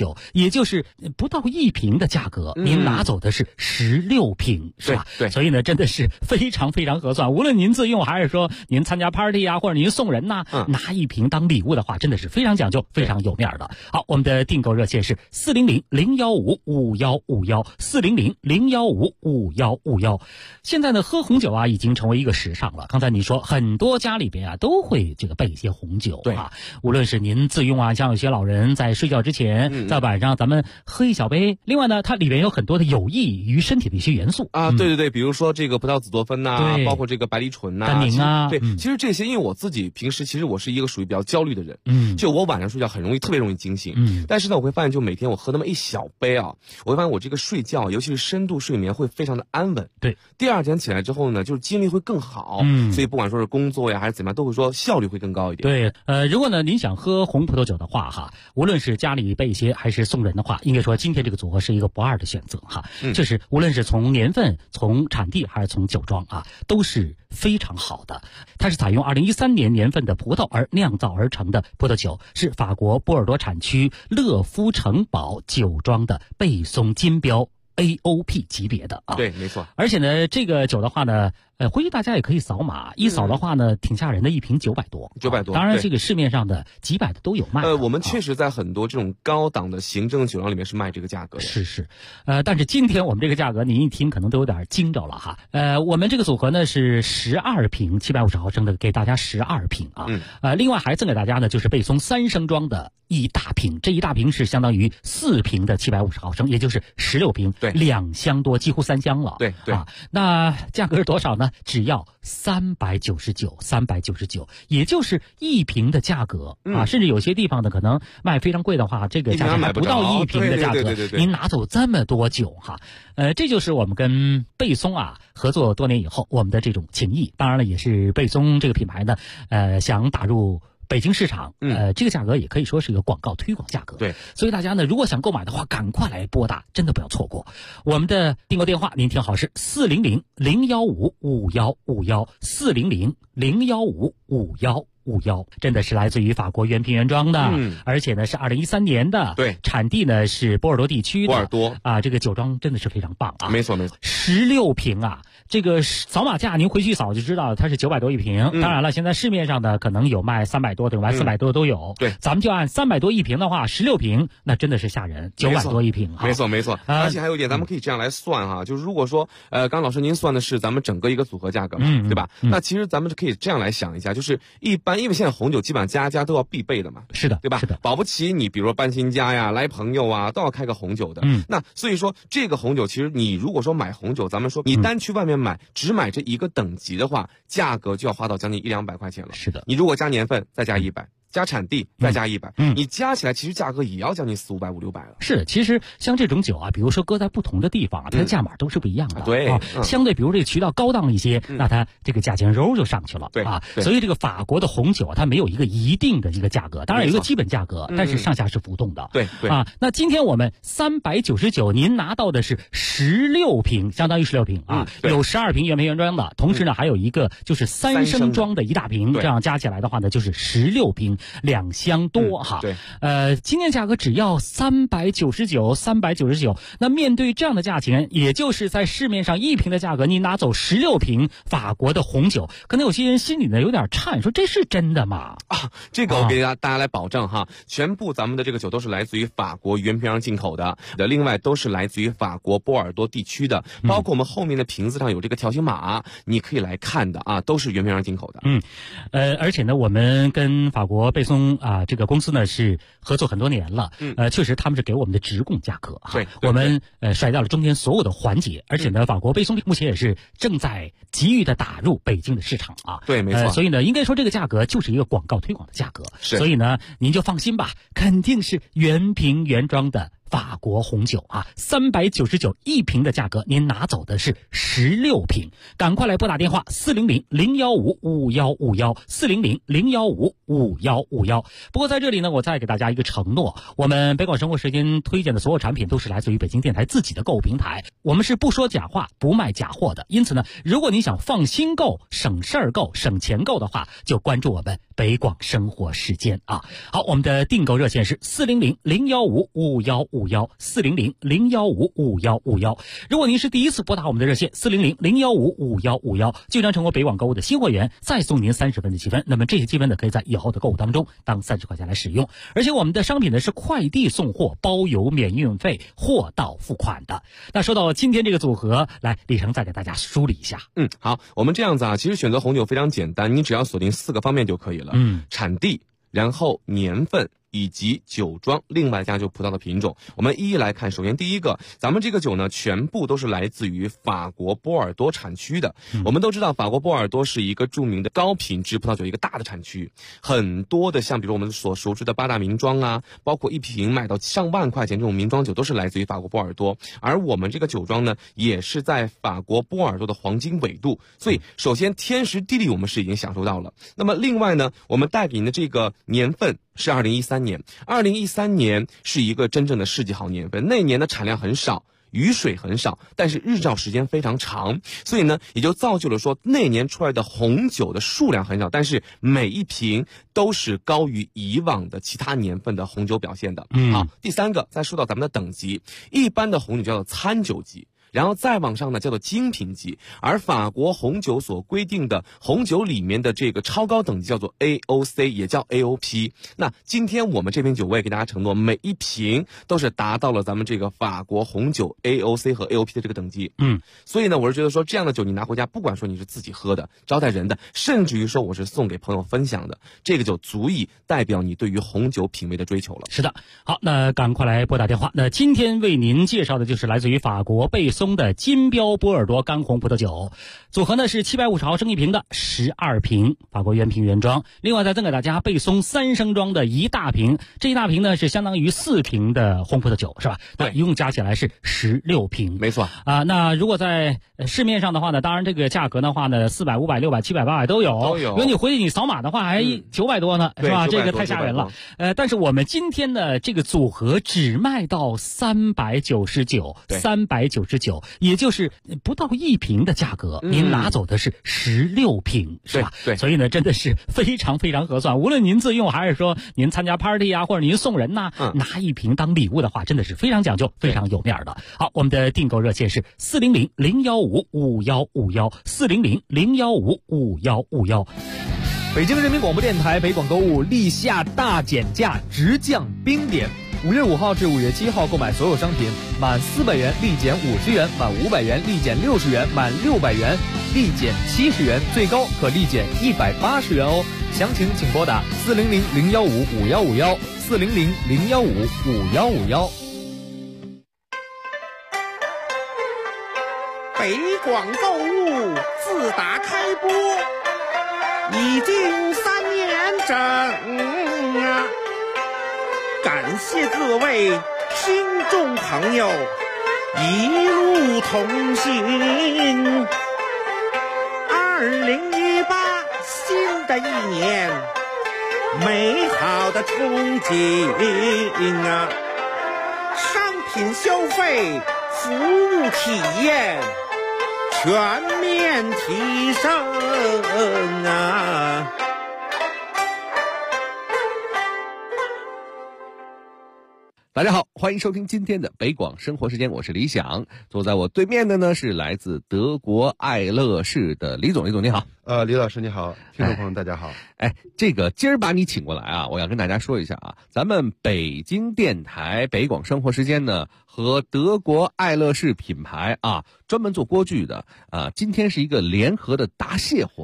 酒，也就是不到1瓶的价格，您拿走的是16瓶，是吧？ 对， 所以呢，真的是非常非常合算。无论您自用还是说您参加 party 啊，或者您送人呐，拿1瓶当礼物的话，真的是非常讲究，非常有面的。好，我们的订购热线是400-015-5151，400-015-5151。现在呢，喝红酒啊已经成为一个时尚了。刚才你说很多家里边啊都会这个备一些红酒，对啊，无论是您自用啊，像有些老人在睡觉之前，在晚上咱们喝一小杯。另外呢，它里边有很多的有益于身体的一些元素啊，对，比如说这个葡萄紫多酚呐，包括这个白藜醇呐、 单宁啊， 对，其实这些，因为我自己平时其实我是一个属于比较焦虑的人，就我晚上睡觉特别容易惊醒，但是呢，我会发现就每天我喝那么一小杯啊，我会发现我这个睡觉，尤其是深度睡眠会非常的安稳， 对， 第二天起来之后呢，就是精力会更好，所以不管说是工作呀还是怎么样，都会说效率会更高一点。 对，如果呢您想喝红葡萄酒的话哈，无论是家里备一些还是送人的话，应该说今天这个组合是一个不二的选择哈，就是无论是从年份、从产地还是从酒庄啊，都是非常好的。它是采用2013年年份的葡萄而酿造而成的葡萄酒，是法国波尔多产区乐夫城堡酒庄的贝松金标 AOP 级别的啊。 对，没错。 而且呢，这个酒的话呢，回去大家也可以扫码，一扫的话呢，挺吓人的，1瓶900多。 900多。 当然，这个市面上的几百的都有卖。 我们确实在很多这种高档的行政酒庄里面是卖这个价格的。 是。但是今天我们这个价格，您一听可能都有点惊着了哈。我们这个组合呢是12瓶750毫升的，给大家12瓶啊。另外还赠给大家呢就是贝松3升装的1大瓶，这1大瓶是相当于4瓶的750毫升，也就是16瓶，对，2箱多，几乎3箱了。 对啊， 那价格是多少呢？只要399，也就是1瓶的价格啊，甚至有些地方呢可能卖非常贵的话，这个价钱还不到1瓶的价格，您拿走这么多酒哈，这就是我们跟贝松啊合作多年以后我们的这种情谊。当然了，也是贝松这个品牌呢，想打入北京市场，这个价格也可以说是一个广告推广价格。 对， 所以大家呢，如果想购买的话，赶快来拨打，真的不要错过。我们的订购电话，您听好是400-015-5151，400-015-5151，真的是来自于法国原瓶原装的，而且呢是2013年的， 对， 产地呢是波尔多地区的， 波尔多啊，这个酒庄真的是非常棒啊， 没错 ，16瓶啊。这个扫码价您回去扫就知道，它是900多1瓶。当然了，现在市面上呢可能有卖300多的，有卖400多都有。 对， 咱们就按300多1瓶的话，16瓶那真的是吓人，900多1瓶。 没错。而且还有一点，咱们可以这样来算哈，就是如果说刚老师您算的是咱们整个一个组合价格嘛，对吧？那其实咱们可以这样来想一下，就是一般因为现在红酒基本上家家都要必备的嘛， 是的， 对吧？ 是的， 保不齐你比如说搬新家呀，来朋友啊，都要开个红酒的。那所以说这个红酒，其实你如果说买红酒，咱们说你单去外面买，只买这一个等级的话，价格就要花到将近100-200块钱了。 是的， 你如果加年份再加100，加产地再加100，你加起来其实价格也要将近400-500-600了。 是，其实像这种酒啊，比如说搁在不同的地方啊，它的价码都是不一样的。 对啊，相对比如这个渠道高档一些，那它这个价钱揉就上去了。 对啊，所以这个法国的红酒它没有一个一定的一个价格，当然有一个基本价格，但是上下是浮动的。 对啊，那今天我们399，您拿到的是16瓶，相当于16瓶啊，有12瓶原瓶原装的，同时呢还有一个就是3升装的1大瓶，这样加起来的话呢就是16瓶2箱多哈。 对， 今天价格只要399，那面对这样的价钱，也就是在市面上1瓶的价格，你拿走16瓶法国的红酒，可能有些人心里呢有点颤，说这是真的吗？ 啊，这个我给大家来保证哈，全部咱们的这个酒都是来自于法国原瓶进口的，另外都是来自于法国波尔多地区的，包括我们后面的瓶子上有这个条形码，你可以来看的啊，都是原瓶进口的。 而且呢，我们跟法国贝松啊这个公司呢是合作很多年了，确实他们是给我们的直供价格哈， 对， 我们甩掉了中间所有的环节，而且呢，法国贝松目前也是正在急于的打入北京的市场啊， 对，没错， 所以呢，应该说这个价格就是一个广告推广的价格， 是， 所以呢，您就放心吧，肯定是原瓶原装的法国红酒啊，399一瓶的价格，您拿走的是16瓶。赶快来拨打电话400-015-5151，400-015-5151。不过在这里呢，我再给大家一个承诺，我们北广生活时间推荐的所有产品都是来自于北京电台自己的购物平台，我们是不说假话不卖假货的。因此呢，如果你想放心购、省事儿购、省钱购的话，就关注我们北广生活时间啊。好，我们的订购热线是400-015-5151，400-015-5151。如果您是第一次拨打我们的热线400-015-5151，就将成为北广购物的新会员，再送您30分的积分。那么这些积分呢，可以在以后的购物当中当30块钱来使用。而且我们的商品呢是快递送货，包邮免运费，货到付款的。那说到今天这个组合，来李成再给大家梳理一下。 好，我们这样子啊，其实选择红酒非常简单，你只要锁定4个方面就可以了。产地，然后年份，以及酒庄，另外加就葡萄的品种，我们一一来看。首先第一个，咱们这个酒呢，全部都是来自于法国波尔多产区的。我们都知道，法国波尔多是一个著名的高品质葡萄酒一个大的产区，很多的像比如我们所熟知的8大名庄啊，包括一瓶卖到上万块钱这种名庄酒，都是来自于法国波尔多。而我们这个酒庄呢，也是在法国波尔多的黄金纬度，所以首先天时地利我们是已经享受到了。那么另外呢，我们带给您的这个年份是2013年，2013年是一个真正的世纪好年份。那年的产量很少，雨水很少，但是日照时间非常长，所以呢，也就造就了说那年出来的红酒的数量很少，但是每一瓶都是高于以往的其他年份的红酒表现的。好，第三个，再说到咱们的等级，一般的红酒叫做餐酒级，然后再往上呢叫做精品级，而法国红酒所规定的红酒里面的这个超高等级叫做 AOC， 也叫 AOP。那今天我们这瓶酒我也给大家承诺，每一瓶都是达到了咱们这个法国红酒 AOC 和 AOP 的这个等级。所以呢，我是觉得说这样的酒你拿回家，不管说你是自己喝的、招待人的，甚至于说我是送给朋友分享的，这个酒足以代表你对于红酒品味的追求了。 是的，好，那赶快来拨打电话。那今天为您介绍的就是来自于法国贝松的金标波尔多干红葡萄酒，组合呢是750毫升一瓶的12瓶，法国原瓶原装。另外再赠给大家贝松3升装的1大瓶，这一大瓶呢是相当于4瓶的红葡萄酒，是吧？对，一共加起来是16瓶。 没错啊。那如果在市面上的话呢，当然这个价格的话呢，400、500、600、700、800都有。如果你回去你扫码的话，还900多呢，是吧？这个太吓人了。但是我们今天的这个组合只卖到399，399，也就是不到1瓶的价格，您拿走的是16瓶，是吧？ 对， 所以呢，真的是非常非常合算。无论您自用还是说您参加 party 啊，或者您送人呐，拿一瓶当礼物的话，真的是非常讲究，非常有面的。好，我们的订购热线是400-015-5151，400-015-5151。 北京人民广播电台北广购物立夏大减价，直降冰点。5月5号至5月7号购买所有商品，满400元立减50元，满500元立减60元，满600元立减70元，最高可立减180元哦。详情请拨打400-015-5151，400-015-5151。 北广购物自打开播已经3年整啊！感谢各位听众朋友一路同行。2018新的一年，美好的憧憬啊！商品消费、服务体验全面提升啊！ 大家好，欢迎收听今天的北广生活时间，我是李想。坐在我对面的呢是来自德国爱乐士的李总。李总你好。 李老师你好，听众朋友大家好。 这个今儿把你请过来啊，我要跟大家说一下啊，咱们北京电台北广生活时间呢和德国爱乐士品牌啊，专门做锅具的今天是一个联合的答谢活动。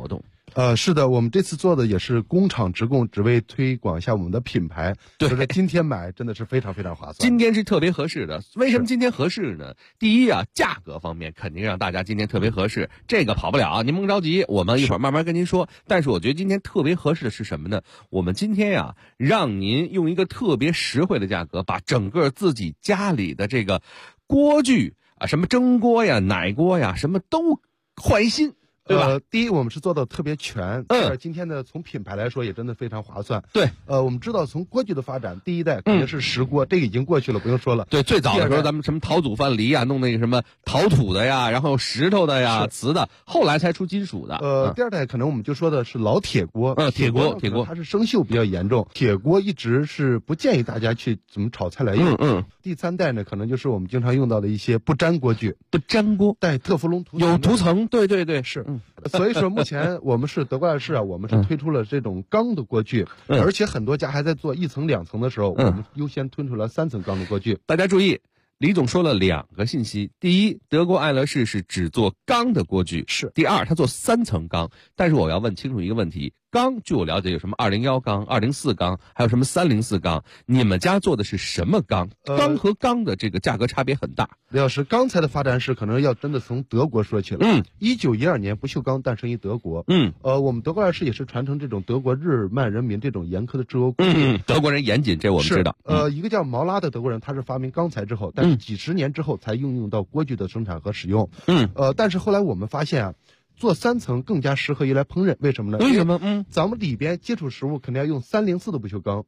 是的，我们这次做的也是工厂直供，只为推广一下我们的品牌。 对， 就是今天买真的是非常非常划算。 今天是特别合适的。为什么今天合适呢？第一啊，价格方面肯定让大家今天特别合适，这个跑不了啊，您甭着急，我们一会儿慢慢跟您说。但是我觉得今天特别合适的是什么呢？我们今天呀，让您用一个特别实惠的价格，把整个自己家里的这个锅具啊，什么蒸锅呀、奶锅呀，什么都换新。对吧？ 第一，我们是做到特别全。今天呢，从品牌来说也真的非常划算。 对， 我们知道从锅具的发展，第一代肯定是石锅，这个已经过去了，不用说了。 对，最早的时候咱们什么陶祖范梨啊，弄那个什么陶土的呀，然后石头的呀、瓷的，后来才出金属的。 第二代可能我们就说的是老铁锅。 铁锅它是生锈比较严重，铁锅一直是不建议大家去怎么炒菜来用。第三代呢，可能就是我们经常用到的一些不粘锅具。 不粘锅带特氟龙涂层， 有涂层。对， 是。所以说目前我们是德国爱乐士啊，我们是推出了这种钢的锅具，而且很多家还在做1层2层的时候，我们优先推出了3层钢的锅具。 大家注意，李总说了2个信息：第一，德国爱乐士是只做钢的锅具；第二，他做3层钢。但是我要问清楚一个问题：钢，据我了解有什么201钢、204钢，还有什么304钢？你们家做的是什么钢？钢和钢的这个价格差别很大。 李老师，钢材的发展史可能要真的从德国说起了。1912年不锈钢诞生于德国。我们德国爱乐士也是传承这种德国日曼人民这种严苛的制欧工艺。 德国人严谨，这我们知道。 一个叫毛拉的德国人，他是发明钢材之后，但是几十年之后才应用到锅具的生产和使用。但是后来我们发现啊，做3层更加适合于来烹饪，为什么呢？ 为什么？ 咱们里边接触食物肯定要用304的不锈钢。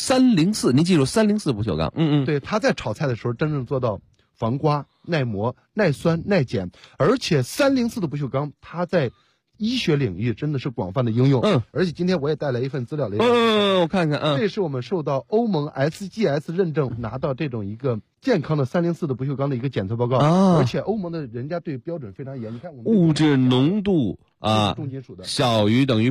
304，您记住304不锈钢。 对，它在炒菜的时候真正做到防刮、耐磨、耐酸、耐碱，而且304的不锈钢，它在医学领域真的是广泛的应用。而且今天我也带来一份资料来。 我看看。 这是我们受到欧盟 SGS 认证，拿到这种一个健康的304的不锈钢的一个检测报告。而且欧盟的人家对标准非常严。你看我们物质浓度啊， 重金属的小于等于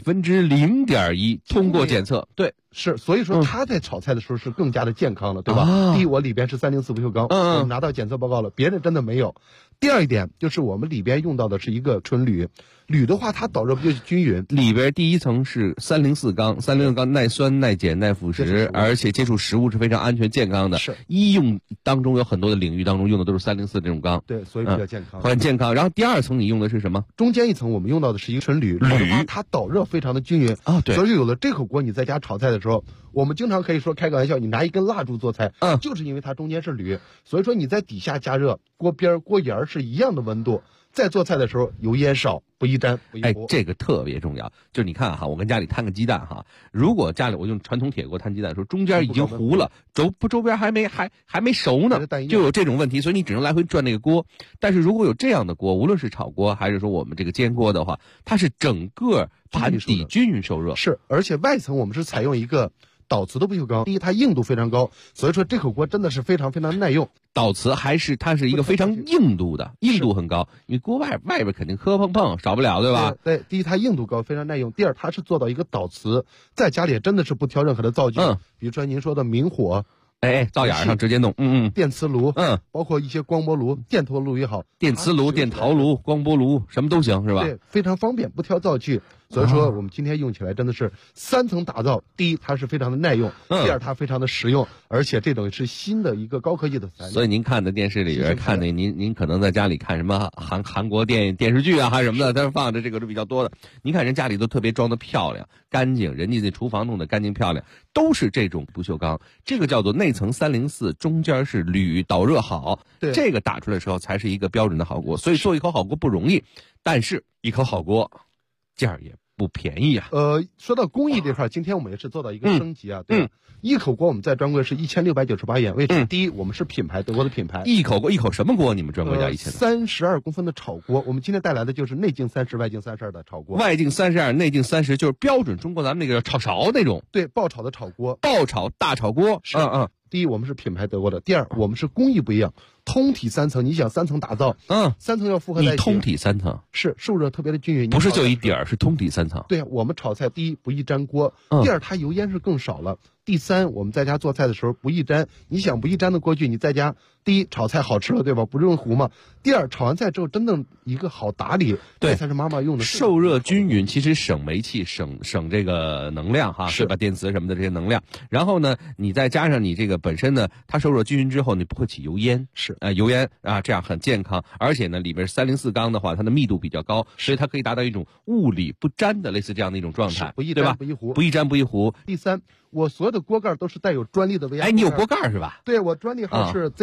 0.1%，通过检测。对， 是，所以说它在炒菜的时候是更加的健康了，对吧？第一，我里边是304不锈钢，我们拿到检测报告了，别人真的没有。第二一点就是我们里边用到的是一个纯铝，铝的话它导热不就均匀。 里边第一层是304钢，304钢耐酸、耐碱、耐腐蚀，而且接触食物是非常安全健康的。 是， 医用当中有很多的领域当中用的都是304这种钢。 对，所以比较健康， 很健康。然后第2层你用的是什么？ 中间一层我们用到的是一个纯铝，它导热非常的均匀啊。对， 所以有了这口锅，你在家炒菜的时候，我们经常可以说开个玩笑，你拿一根蜡烛做菜，就是因为它中间是铝，所以说你在底下加热，锅边锅沿是一样的温度，在做菜的时候油烟少，不易粘不易糊。 这个特别重要。就是你看哈，我跟家里摊个鸡蛋哈，如果家里我用传统铁锅摊鸡蛋的时候，中间已经糊了，周边还没熟呢，就有这种问题，所以你只能来回转那个锅。但是如果有这样的锅，无论是炒锅还是说我们这个煎锅的话，它是整个盘底均匀受热。 是，而且外层我们是采用一个导瓷的不锈钢，第一它硬度非常高，所以说这口锅真的是非常非常耐用。 导瓷它是一个非常硬度的，硬度很高，你锅外边肯定磕碰少不了，对吧？ 对，第一它硬度高，非常耐用；第二它是做到一个导瓷，在家里也真的是不挑任何的灶具，比如说您说的明火。 灶眼上直接弄， 电磁炉，包括一些光波炉、电陶炉也好， 电磁炉、电陶炉、光波炉什么都行，是吧？ 对，非常方便，不挑灶具。所以说我们今天用起来真的是3层打造，第一它是非常的耐用，第二它非常的实用，而且这种是新的一个高科技的材料。 所以您看的电视里边看的，您可能在家里看什么韩国电视剧啊，还是什么的，它放的这个是比较多的。您看人家里都特别装的漂亮、干净，人家那厨房弄得干净漂亮，都是这种不锈钢。这个叫做内层304，中间是铝，导热好。 对， 这个打出来的时候才是一个标准的好锅。所以做一口好锅不容易，但是一口好锅价儿也不便宜啊。 说到工艺这块，今天我们也是做到一个升级啊。对，一口锅我们在专柜是1698元。为什么？第一，我们是品牌，德国的品牌。 一口什么锅？你们专柜价 32公分的炒锅。我们今天带来的就是内径30，外径32的炒锅。 外径32，内径30，就是标准中国咱们那个炒勺那种。 对，爆炒的炒锅， 爆炒大炒锅。 是。第一，我们是品牌德国的；第二，我们是工艺不一样。 通体3层，你想3层打造，3层要复合在一起。 你通体3层是受热特别的均匀， 不是就一底儿，是通体3层。 对啊，我们炒菜第一不易粘锅，第二它油烟是更少了，第三我们在家做菜的时候不易粘。你想不易粘的锅具，你在家第一炒菜好吃了，对吧？不用糊嘛。第二炒完菜之后真正一个好打理， 对， 这才是妈妈用的。 受热均匀，其实省煤气，省这个能量哈，是吧？电磁什么的这些能量。然后呢，你再加上你这个本身呢，它受热均匀之后，你不会起油烟， 是油烟啊，这样很健康。而且呢，里边304钢的话，它的密度比较高，所以它可以达到一种物理不粘的类似这样的一种状态， 不易对吧？ 不易糊， 不易粘不易糊。 第三，我所有的锅盖都是带有专利的微压。 哎，你有锅盖是吧？ 对，我专利号是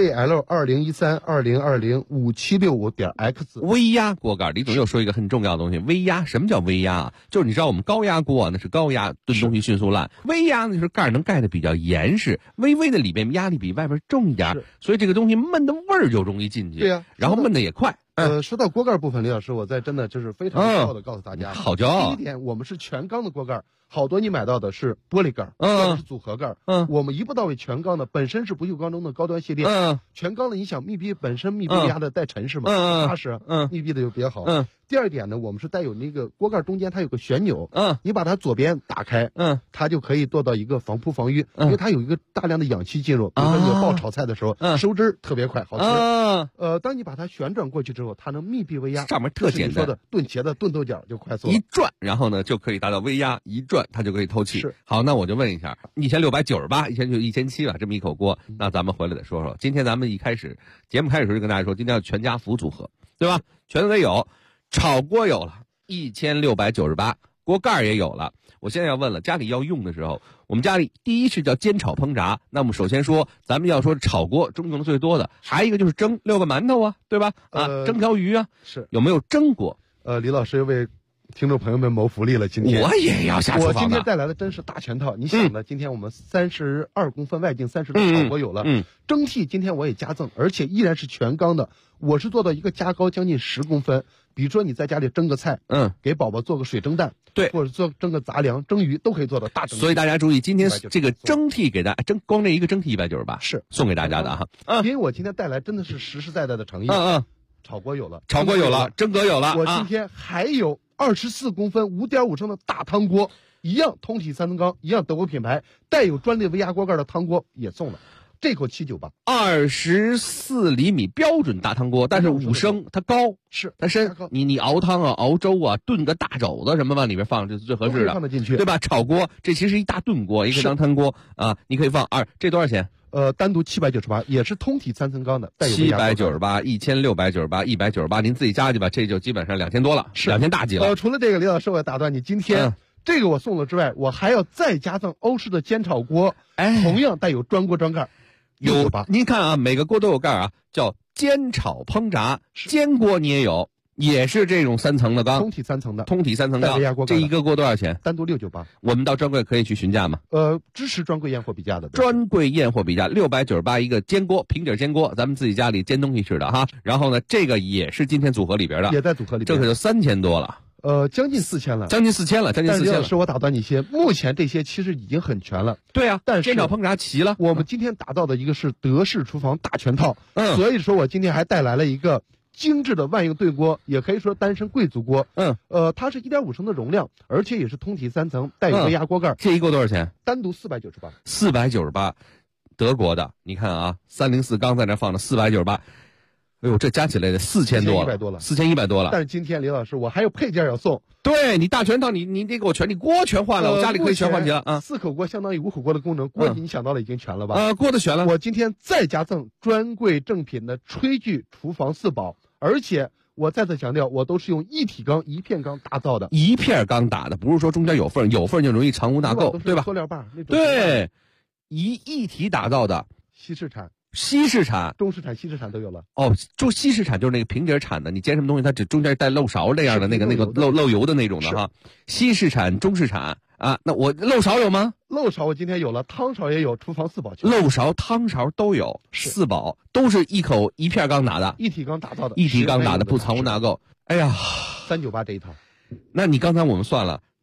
ZL201320205765.X。 微压锅盖，李总又说一个很重要的东西，微压。什么叫微压啊？就是你知道我们高压锅啊，那是高压炖东西迅速烂，微压呢就是盖能盖的比较严实，微微的里面压力比外边重一点，所以这个东西焖的味儿就容易进去。 对呀， 然后焖的也快。 说到锅盖部分，李老师，我在真的就是非常骄傲的告诉大家， 好骄傲。 第一点，我们是全钢的锅盖，好多你买到的是玻璃盖，要么是组合盖，我们一步到位全钢的，本身是不锈钢中的高端系列，全钢的，你想密闭本身密闭压的带沉实嘛，踏实，密闭的就比较好。第二点呢，我们是带有那个锅盖中间它有个旋钮，你把它左边打开，它就可以做到一个防扑防淤，因为它有一个大量的氧气进入，比如说你爆炒菜的时候，收汁特别快，好吃。当你把它旋转过去之后，它能密闭微压， 上面特简单， 说的炖茄子、炖豆角就快速了， 一转，然后呢就可以达到微压，一转它就可以透气。 是。 好，那我就问一下，1698，以前就1700吧，这么一口锅，那咱们回来得说说。今天咱们节目开始的时候就跟大家说，今天要全家福组合，对吧？全都得有。炒锅有了，1698，锅盖也有了。我现在要问了，家里要用的时候，我们家里第一是叫煎炒烹炸，那么首先说，咱们要说炒锅中用的最多的，还有一个就是蒸6个馒头啊，对吧？蒸条鱼啊， 是有没有蒸锅？ 李老师又为听众朋友们谋福利了，今天我也要下厨房。 我今天带来的真是大全套，你想的，今天我们32公分外径30度炒锅有了，蒸屉今天我也加赠，而且依然是全钢的，我是做到一个加高将近10公分。比如说你在家里蒸个菜，给宝宝做个水蒸蛋， 对， 或者蒸个杂粮、蒸鱼都可以做到大蒸屉。 所以大家注意，今天这个蒸屉给大家光这一个蒸屉198 是送给大家的哈。 因为我今天带来真的是实实在在的诚意。炒锅有了， 蒸锅有了， 我今天还有24公分5.5升的大汤锅，一样通体3层钢，一样德国品牌，带有专利微压锅盖的汤锅也送了。这口798，24 厘米标准大汤锅，但是5升，它高， 是它深。你熬汤啊、熬粥啊、炖个大肘子什么往里面放，这是最合适的， 放得进去， 对吧？炒锅这其实一大炖锅，一个当汤锅啊，你可以放这多少钱？ 单独798，也是通体3层钢的，带有 798、1698、198，您自己加去吧，这就基本上2000多了，是2000大几了。 除了这个，李老师我打断你，今天。这个我送了之外，我还要再加赠欧式的煎炒锅，同样带有专锅专盖。 您看啊，每个锅都有盖啊，叫煎炒烹炸，煎锅你也有，也是这种3层的钢， 通体3层的， 钢。这一个锅多少钱？ 单独698。 我们到专柜可以去询价吗？ 支持专柜验货比价的。 专柜验货比价698一个煎锅，平底煎锅，咱们自己家里煎东西吃的哈。然后呢，这个也是今天组合里边的， 也在组合里边， 这可就3000多了。 将近4000了， 将近4000了。但是我打断你一些，目前这些其实已经很全了。 对啊， 但是煎炒烹炸齐了。 我们今天打造的一个是德式厨房大全套，所以说我今天还带来了一个精致的万用炖锅，也可以说单身贵族锅。它是1.5升的容量，而且也是通体3层，带有微压锅盖。 这一锅多少钱？ 单独498。 498，德国的，你看啊，304钢在那放着498。哎呦，这加起来的4100多了，4100多了。 但是今天李老师，我还有配件要送。 对你大全套，你得给我你锅全换了，我家里可以全换齐了啊。 4口锅相当于5口锅的功能，锅你想到了已经全了吧？ 锅的全了。 我今天再加赠专柜正品的炊具厨房4宝，而且我再次强调，我都是用一体钢一片钢打造的， 一片钢打的，不是说中间有缝就容易藏污纳垢，对吧？ 塑料把那种。 对，一体打造的， 西式产、中式产、西式产都有了。 就西式产就是那个平底产的，你煎什么东西它只中间带漏勺那样的那个漏油的那种的哈。西式产、中式产啊，那我漏勺有吗？ 漏勺我今天有了，汤勺也有，厨房4宝。 漏勺、汤勺都有，4宝都是一片钢打的， 一体钢打造的， 不藏污纳垢。哎呀 ，398这一套。 那你刚才我们算了。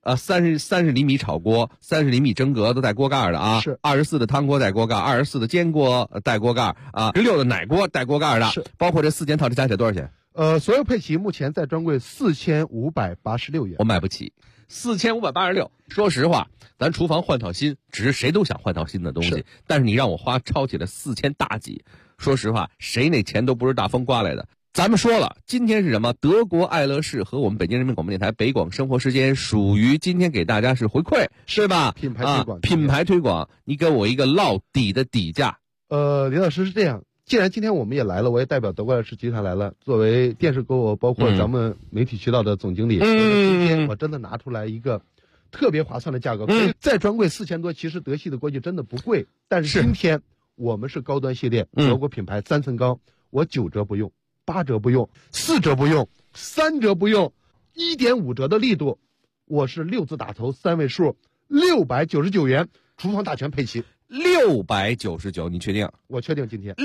30厘米炒锅，30厘米蒸格都带锅盖的啊， 是 24的汤锅带锅盖，24的煎锅带锅盖啊，16的奶锅带锅盖的， 是包括这4件套，这加起来多少钱？ 所有配齐目前在专柜4586元， 我买不起，4586。说实话，咱厨房换套新，只是谁都想换套新的东西，但是你让我花超起了4000大几，说实话，谁那钱都不是大风刮来的。咱们说了，今天是什么？德国爱乐仕和我们北京人民广播电台北广生活时间属于今天给大家是回馈，是吧？ 品牌推广， 品牌推广，你给我一个落底的底价。 李老师是这样，既然今天我们也来了，我也代表德国爱乐仕集团来了，作为电视购物包括咱们媒体渠道的总经理，今天我真的拿出来一个特别划算的价格，在专柜4000多，其实德系的锅具真的不贵，但是今天我们是高端系列，德国品牌3层钢，我9折不用，8折不用，4折不用，3折不用，1.5折的力度，我是6字打头3位数，699元，厨房大全配齐 ，699，你确定？ 我确定，今天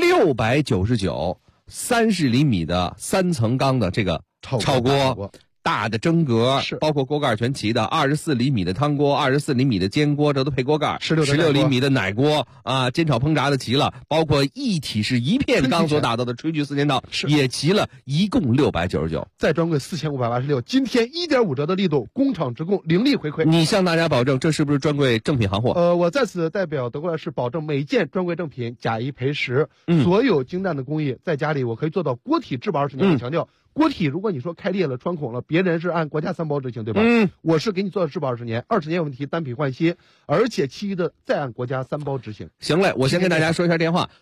699，30厘米的3层钢的这个炒锅。大的蒸格，包括锅盖全齐的，24厘米的汤锅，24厘米的煎锅，这都配锅盖，16厘米的奶锅啊，煎炒烹炸的齐了，包括一体式一片钢所打造的炊具4件套也齐了，一共699， 在专柜4586，今天1.5折的力度，工厂直供，零利回馈。 你向大家保证，这是不是专柜正品行货？ 我在此代表德国爱乐仕保证每件专柜正品，假一赔10，所有精湛的工艺，在家里我可以做到锅体质保20年，我强调。锅体，如果你说开裂了、穿孔了，别人是按国家3包执行，对吧？我是给你做到质保20年，20年有问题单品换新，而且其余的再按国家3包执行。 行嘞，我先跟大家说一下电话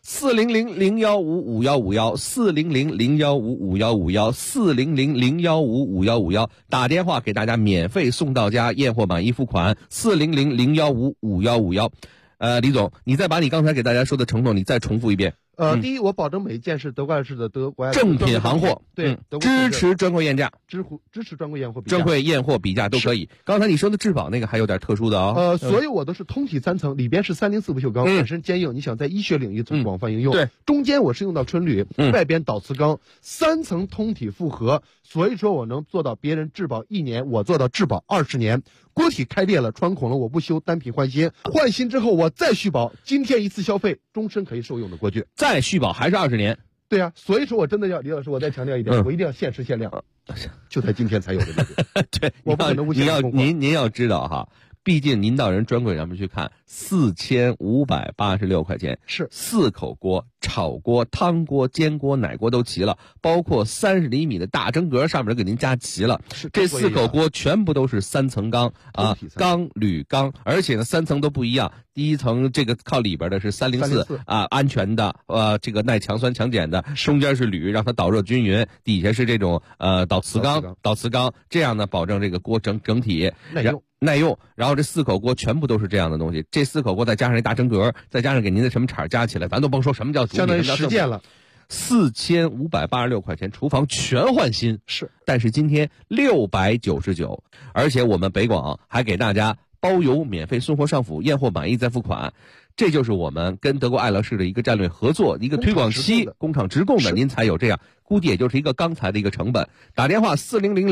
：400-015-5151，400-015-5151，400-015-5151，打电话给大家免费送到家，验货满意付款，400-015-5151。李总，你再把你刚才给大家说的承诺，你再重复一遍。 第一，我保证每一件是德国爱乐仕的德国正品行货， 对， 支持专柜验价， 支持专柜验货比价， 专柜验货比价都可以。刚才你说的质保那个还有点特殊的啊。 所有我都是通体3层，里边是304不锈钢，本身坚硬，你想在医学领域广泛应用。 对， 中间我是用到春铝，外边导磁钢，3层通体复合，所以说我能做到别人质保1年，我做到质保20年。锅体开裂了、穿孔了，我不修，单品换新，换新之后我再续保，今天一次消费，终身可以受用的锅具， 再续保还是20年。 对啊，所以说我真的要李老师，我再强调一点，我一定要限时限量，就在今天才有的这个。 对， 我不可能无限供货。 您要知道哈。毕竟您到人专柜上面去看，4586块钱是 4口锅、炒锅、汤锅、煎锅、奶锅都齐了，包括30厘米的大蒸格上面给您加齐了。这4口锅全部都是3层钢啊，钢铝钢，而且呢3层都不一样。第一层这个靠里边的是304啊，安全的，这个耐强酸强碱的，中间是铝，让它导热均匀，底下是这种导磁钢，这样呢保证这个锅整体耐用，然后这4口锅全部都是这样的东西，这4口锅再加上一大蒸格，再加上给您的什么铲加起来，咱都甭说什么叫相当于10件了 ，4586块钱，厨房全换新是， 但是今天699，而且我们北广还给大家包邮免费送货上府，验货满意再付款。这就是我们跟德国爱乐仕的一个战略合作，一个推广期，工厂直供的，您才有这样，估计也就是一个钢材的一个成本。打电话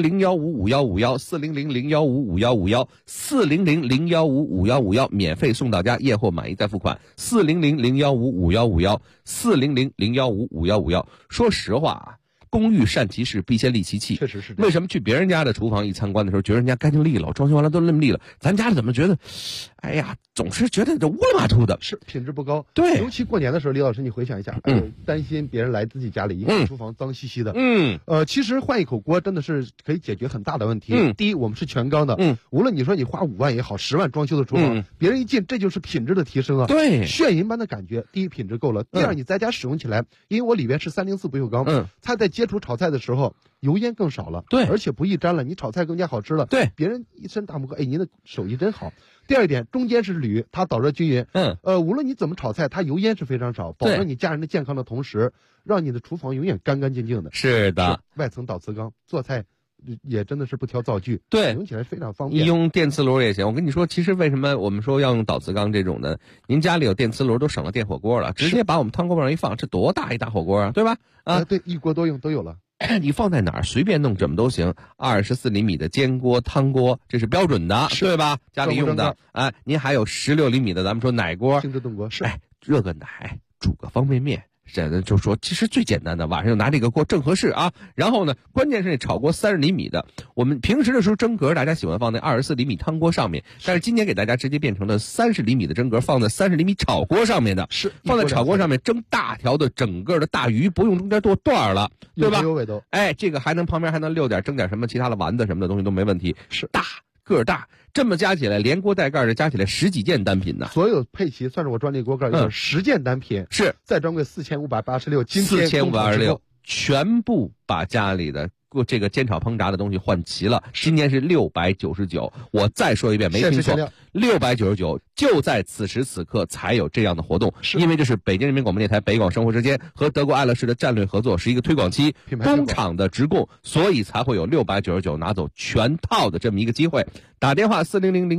400-015-5151，400-015-5151，400-015-5151，免费送到家，验货满意再付款。400-015-5151，400-015-5151。说实话啊。工欲善其事，必先利其器。 确实是。 为什么去别人家的厨房一参观的时候，觉得人家干净利落，装修完了都那么利落，咱家里怎么觉得，哎呀，总是觉得这乌里麻涂的， 是品质不高。 对， 尤其过年的时候，李老师，你回想一下，担心别人来自己家里，一看厨房脏兮兮的。其实换一口锅真的是可以解决很大的问题。第一，我们是全钢的，无论你说你花5万也好，10万装修的厨房，别人一进，这就是品质的提升啊。 对， 炫银般的感觉。第一，品质够了；第二，你在家使用起来，因为我里边是304不锈钢，它在接触炒菜的时候，油烟更少了， 对， 而且不易粘了，你炒菜更加好吃了， 对， 别人一伸大拇哥，哎，您的手艺真好。第二点，中间是铝，它导热均匀，无论你怎么炒菜，它油烟是非常少，保证你家人的健康的同时，让你的厨房永远干干净净的。 是的， 外层导磁钢，做菜也真的是不挑灶具， 对， 用起来非常方便。 你用电磁炉也行。我跟你说，其实为什么我们说要用导磁钢这种的？您家里有电磁炉，都省了电火锅了，直接把我们汤锅往上一放，这多大一大火锅啊，对吧？ 对，一锅多用都有了。 你放在哪儿随便弄怎么都行。24厘米的煎锅、汤锅，这是标准的，对吧？家里用的。哎，您还有16厘米的，咱们说奶锅、 精致炖锅，是。 哎，热个奶，煮个方便面。就说其实最简单的，晚上就拿这个锅正合适啊。然后呢，关键是那炒锅30厘米的，我们平时的时候蒸格大家喜欢放在24厘米汤锅上面，但是今年给大家直接变成了30厘米的蒸格放在30厘米炒锅上面的， 是放在炒锅上面蒸大条的整个的大鱼，不用中间剁段了，对吧？ 有尾都。 哎，这个旁边还能蒸点什么其他的丸子什么的东西都没问题， 是大个大。这么加起来，连锅带盖的加起来10几件单品呢。 所有配齐算是我专利锅盖，有10件单品。 是， 再专柜4586，今天 4526，全部把家里的这个煎炒烹炸的东西换齐了。今年是699，我再说一遍，没听错，699，就在此时此刻才有这样的活动。因为这是北京人民广播电台北广生活之间和德国爱乐士的战略合作，是一个推广期，工厂的直供，所以才会有699拿走全套的这么一个机会。打电话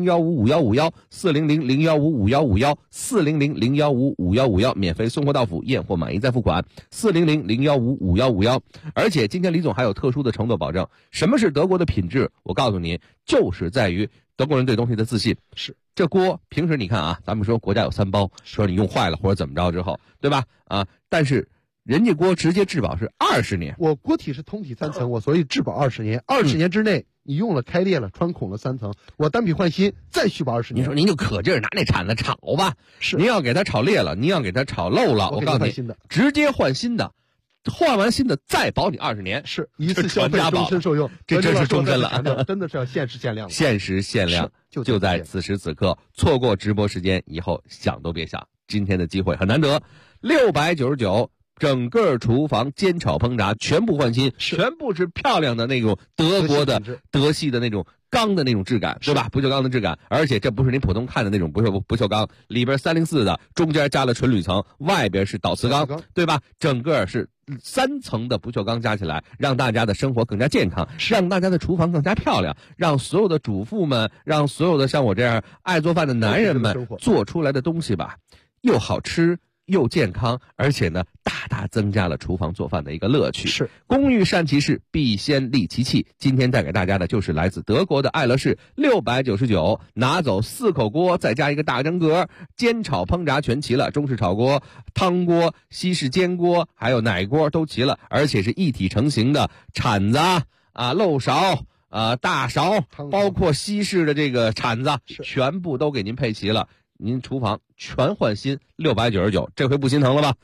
400-015-5151，400-015-5151，400-015-5151，免费送货到府，验货满意再付款，400-015-5151。而且今天李总还有特殊的承诺保证。什么是德国的品质？我告诉您，就是在于德国人对东西的自信。 是， 这锅平时你看啊，咱们说国家有3包，说你用坏了或者怎么着之后，对吧？啊，但是人家锅直接质保是20年。 我锅体是通体3层，我所以质保20年，20年之内。你用了开裂了穿孔了3层，我单品换新再续保20年。 您说您就可劲儿拿那铲子炒吧， 是您要给它炒裂了，您要给它炒漏了，我告诉你，直接换新的，换完新的再保你20年， 是一次消费终身受用， 这真是终身了， 真的是要限时限量， 限时限量，就在此时此刻，错过直播时间以后想都别想，今天的机会很难得，699。整个厨房煎炒烹炸全部换新，全部是漂亮的那种德国的德系的那种钢的那种质感，对吧？不锈钢的质感，而且这不是您普通看的那种不锈钢，里边304的，中间加了纯铝层，外边是导磁钢，对吧？整个是3层的不锈钢加起来，让大家的生活更加健康，让大家的厨房更加漂亮，让所有的主妇们，让所有的像我这样爱做饭的男人们做出来的东西吧，又好吃又健康，而且呢，大大增加了厨房做饭的一个乐趣。 是， 工欲善其事，必先利其器。今天带给大家的就是来自德国的爱乐士，699，拿走4口锅，再加一个大蒸格，煎炒烹炸全齐了，中式炒锅、汤锅、西式煎锅，还有奶锅都齐了，而且是一体成型的铲子啊、漏勺。大勺，包括西式的这个铲子，全部都给您配齐了。您厨房全换新，699，这回不心疼了吧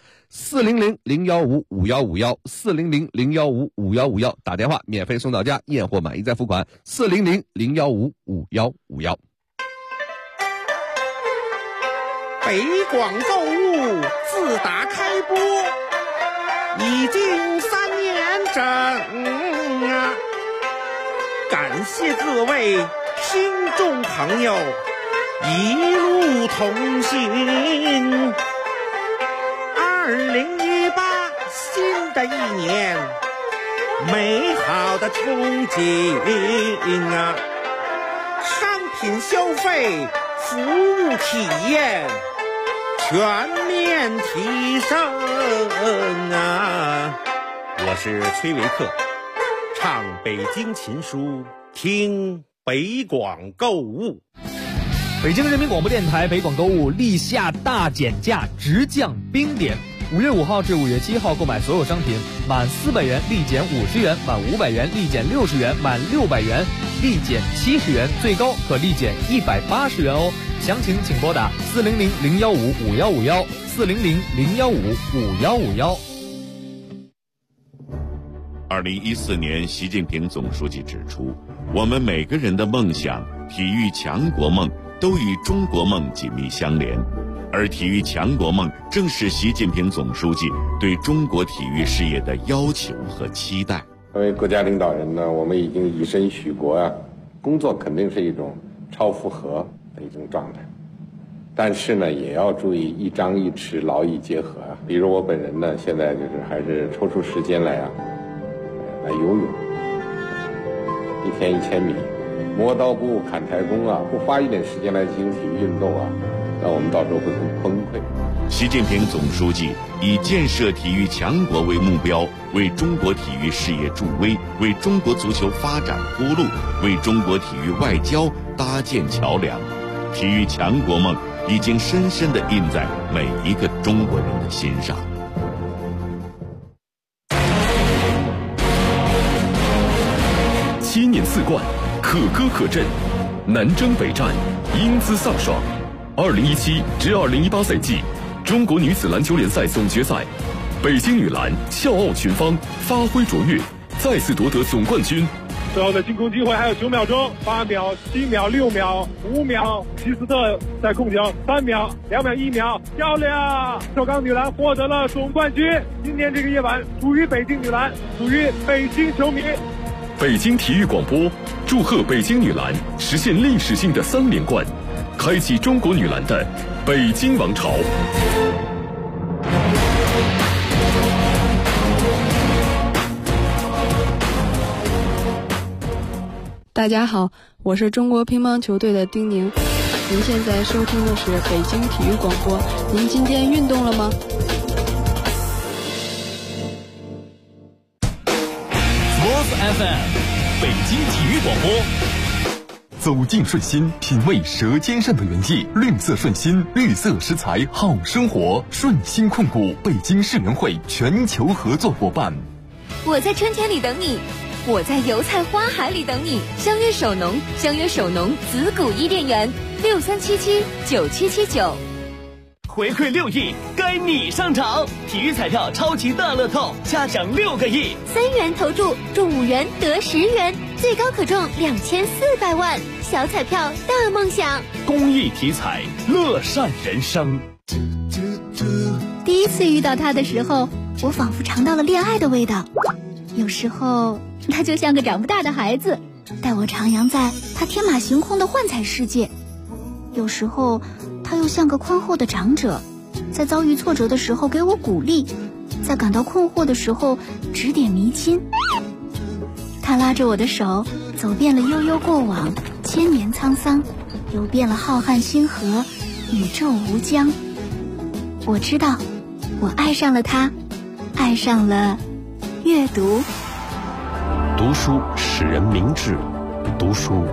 ？400-015-5151，400-015-5151，打电话免费送到家，验货满意再付款。400-015-5151。 北广购物自打开播已经3年整啊！感谢各位听众朋友一路同行。2018新的一年，美好的憧憬啊！商品消费、服务体验全面提升啊！我是崔维克，唱北京琴书，听北广购物。 北京人民广播电台北广购物立夏大减价，直降冰点。5月5号至5月7号购买所有商品，满400元立减50元，满500元立减60元，满600元立减70元，最高可立减180元哦。详情请拨打400-015-5151，400-015-5151。 2014年，习近平总书记指出，我们每个人的梦想、体育强国梦都与中国梦紧密相连，而体育强国梦正是习近平总书记对中国体育事业的要求和期待。 作为国家领导人呢，我们已经以身许国啊，工作肯定是一种超负荷的一种状态，但是呢，也要注意一张一弛，劳逸结合啊。比如我本人呢，现在就是还是抽出时间来游泳，1天1000米，磨刀不误砍柴工啊，不花一点时间来进行体育运动啊，那我们到时候会很崩溃。 习近平总书记以建设体育强国为目标，为中国体育事业助威，为中国足球发展铺路，为中国体育外交搭建桥梁。体育强国梦已经深深地印在每一个中国人的心上。 7年4冠，可歌可阵，南征北战，英姿飒爽。2017至2018赛季中国女子篮球联赛总决赛，北京女篮笑傲群芳，发挥卓越，再次夺得总冠军。 最后的进攻机会还有9秒钟，8秒、7秒、6秒、5秒，希斯特在控球，3秒、2秒、1秒，漂亮！首钢女篮获得了总冠军。今天这个夜晚属于北京女篮，属于北京球迷。 北京体育广播祝贺北京女篮实现历史性的3连冠，开启中国女篮的北京王朝。 大家好，我是中国乒乓球队的丁宁。您现在收听的是北京体育广播。您今天运动了吗 ？Sports FM， 北京体育广播。走进顺心，品味舌尖上的原意。绿色顺心，绿色食材好生活。顺心控股北京世园会全球合作伙伴。 我在春天里等你，我在油菜花海里等你。相约手农，相约手农子谷伊甸园，63779779。 回馈6亿，该你上场！体育彩票超级大乐透，下奖6个亿 ，3元投注中5元得10元，最高可中2400万。小彩票大梦想， 公益体彩，乐善人生。 第一次遇到他的时候，我仿佛尝到了恋爱的味道。有时候他就像个长不大的孩子，带我徜徉在他天马行空的幻彩世界。有时候他又像个宽厚的长者，在遭遇挫折的时候给我鼓励，在感到困惑的时候指点迷津。他拉着我的手，走遍了悠悠过往，千年沧桑，游遍了浩瀚星河，宇宙无疆。我知道，我爱上了他，爱上了阅读。 读书使人明智，读书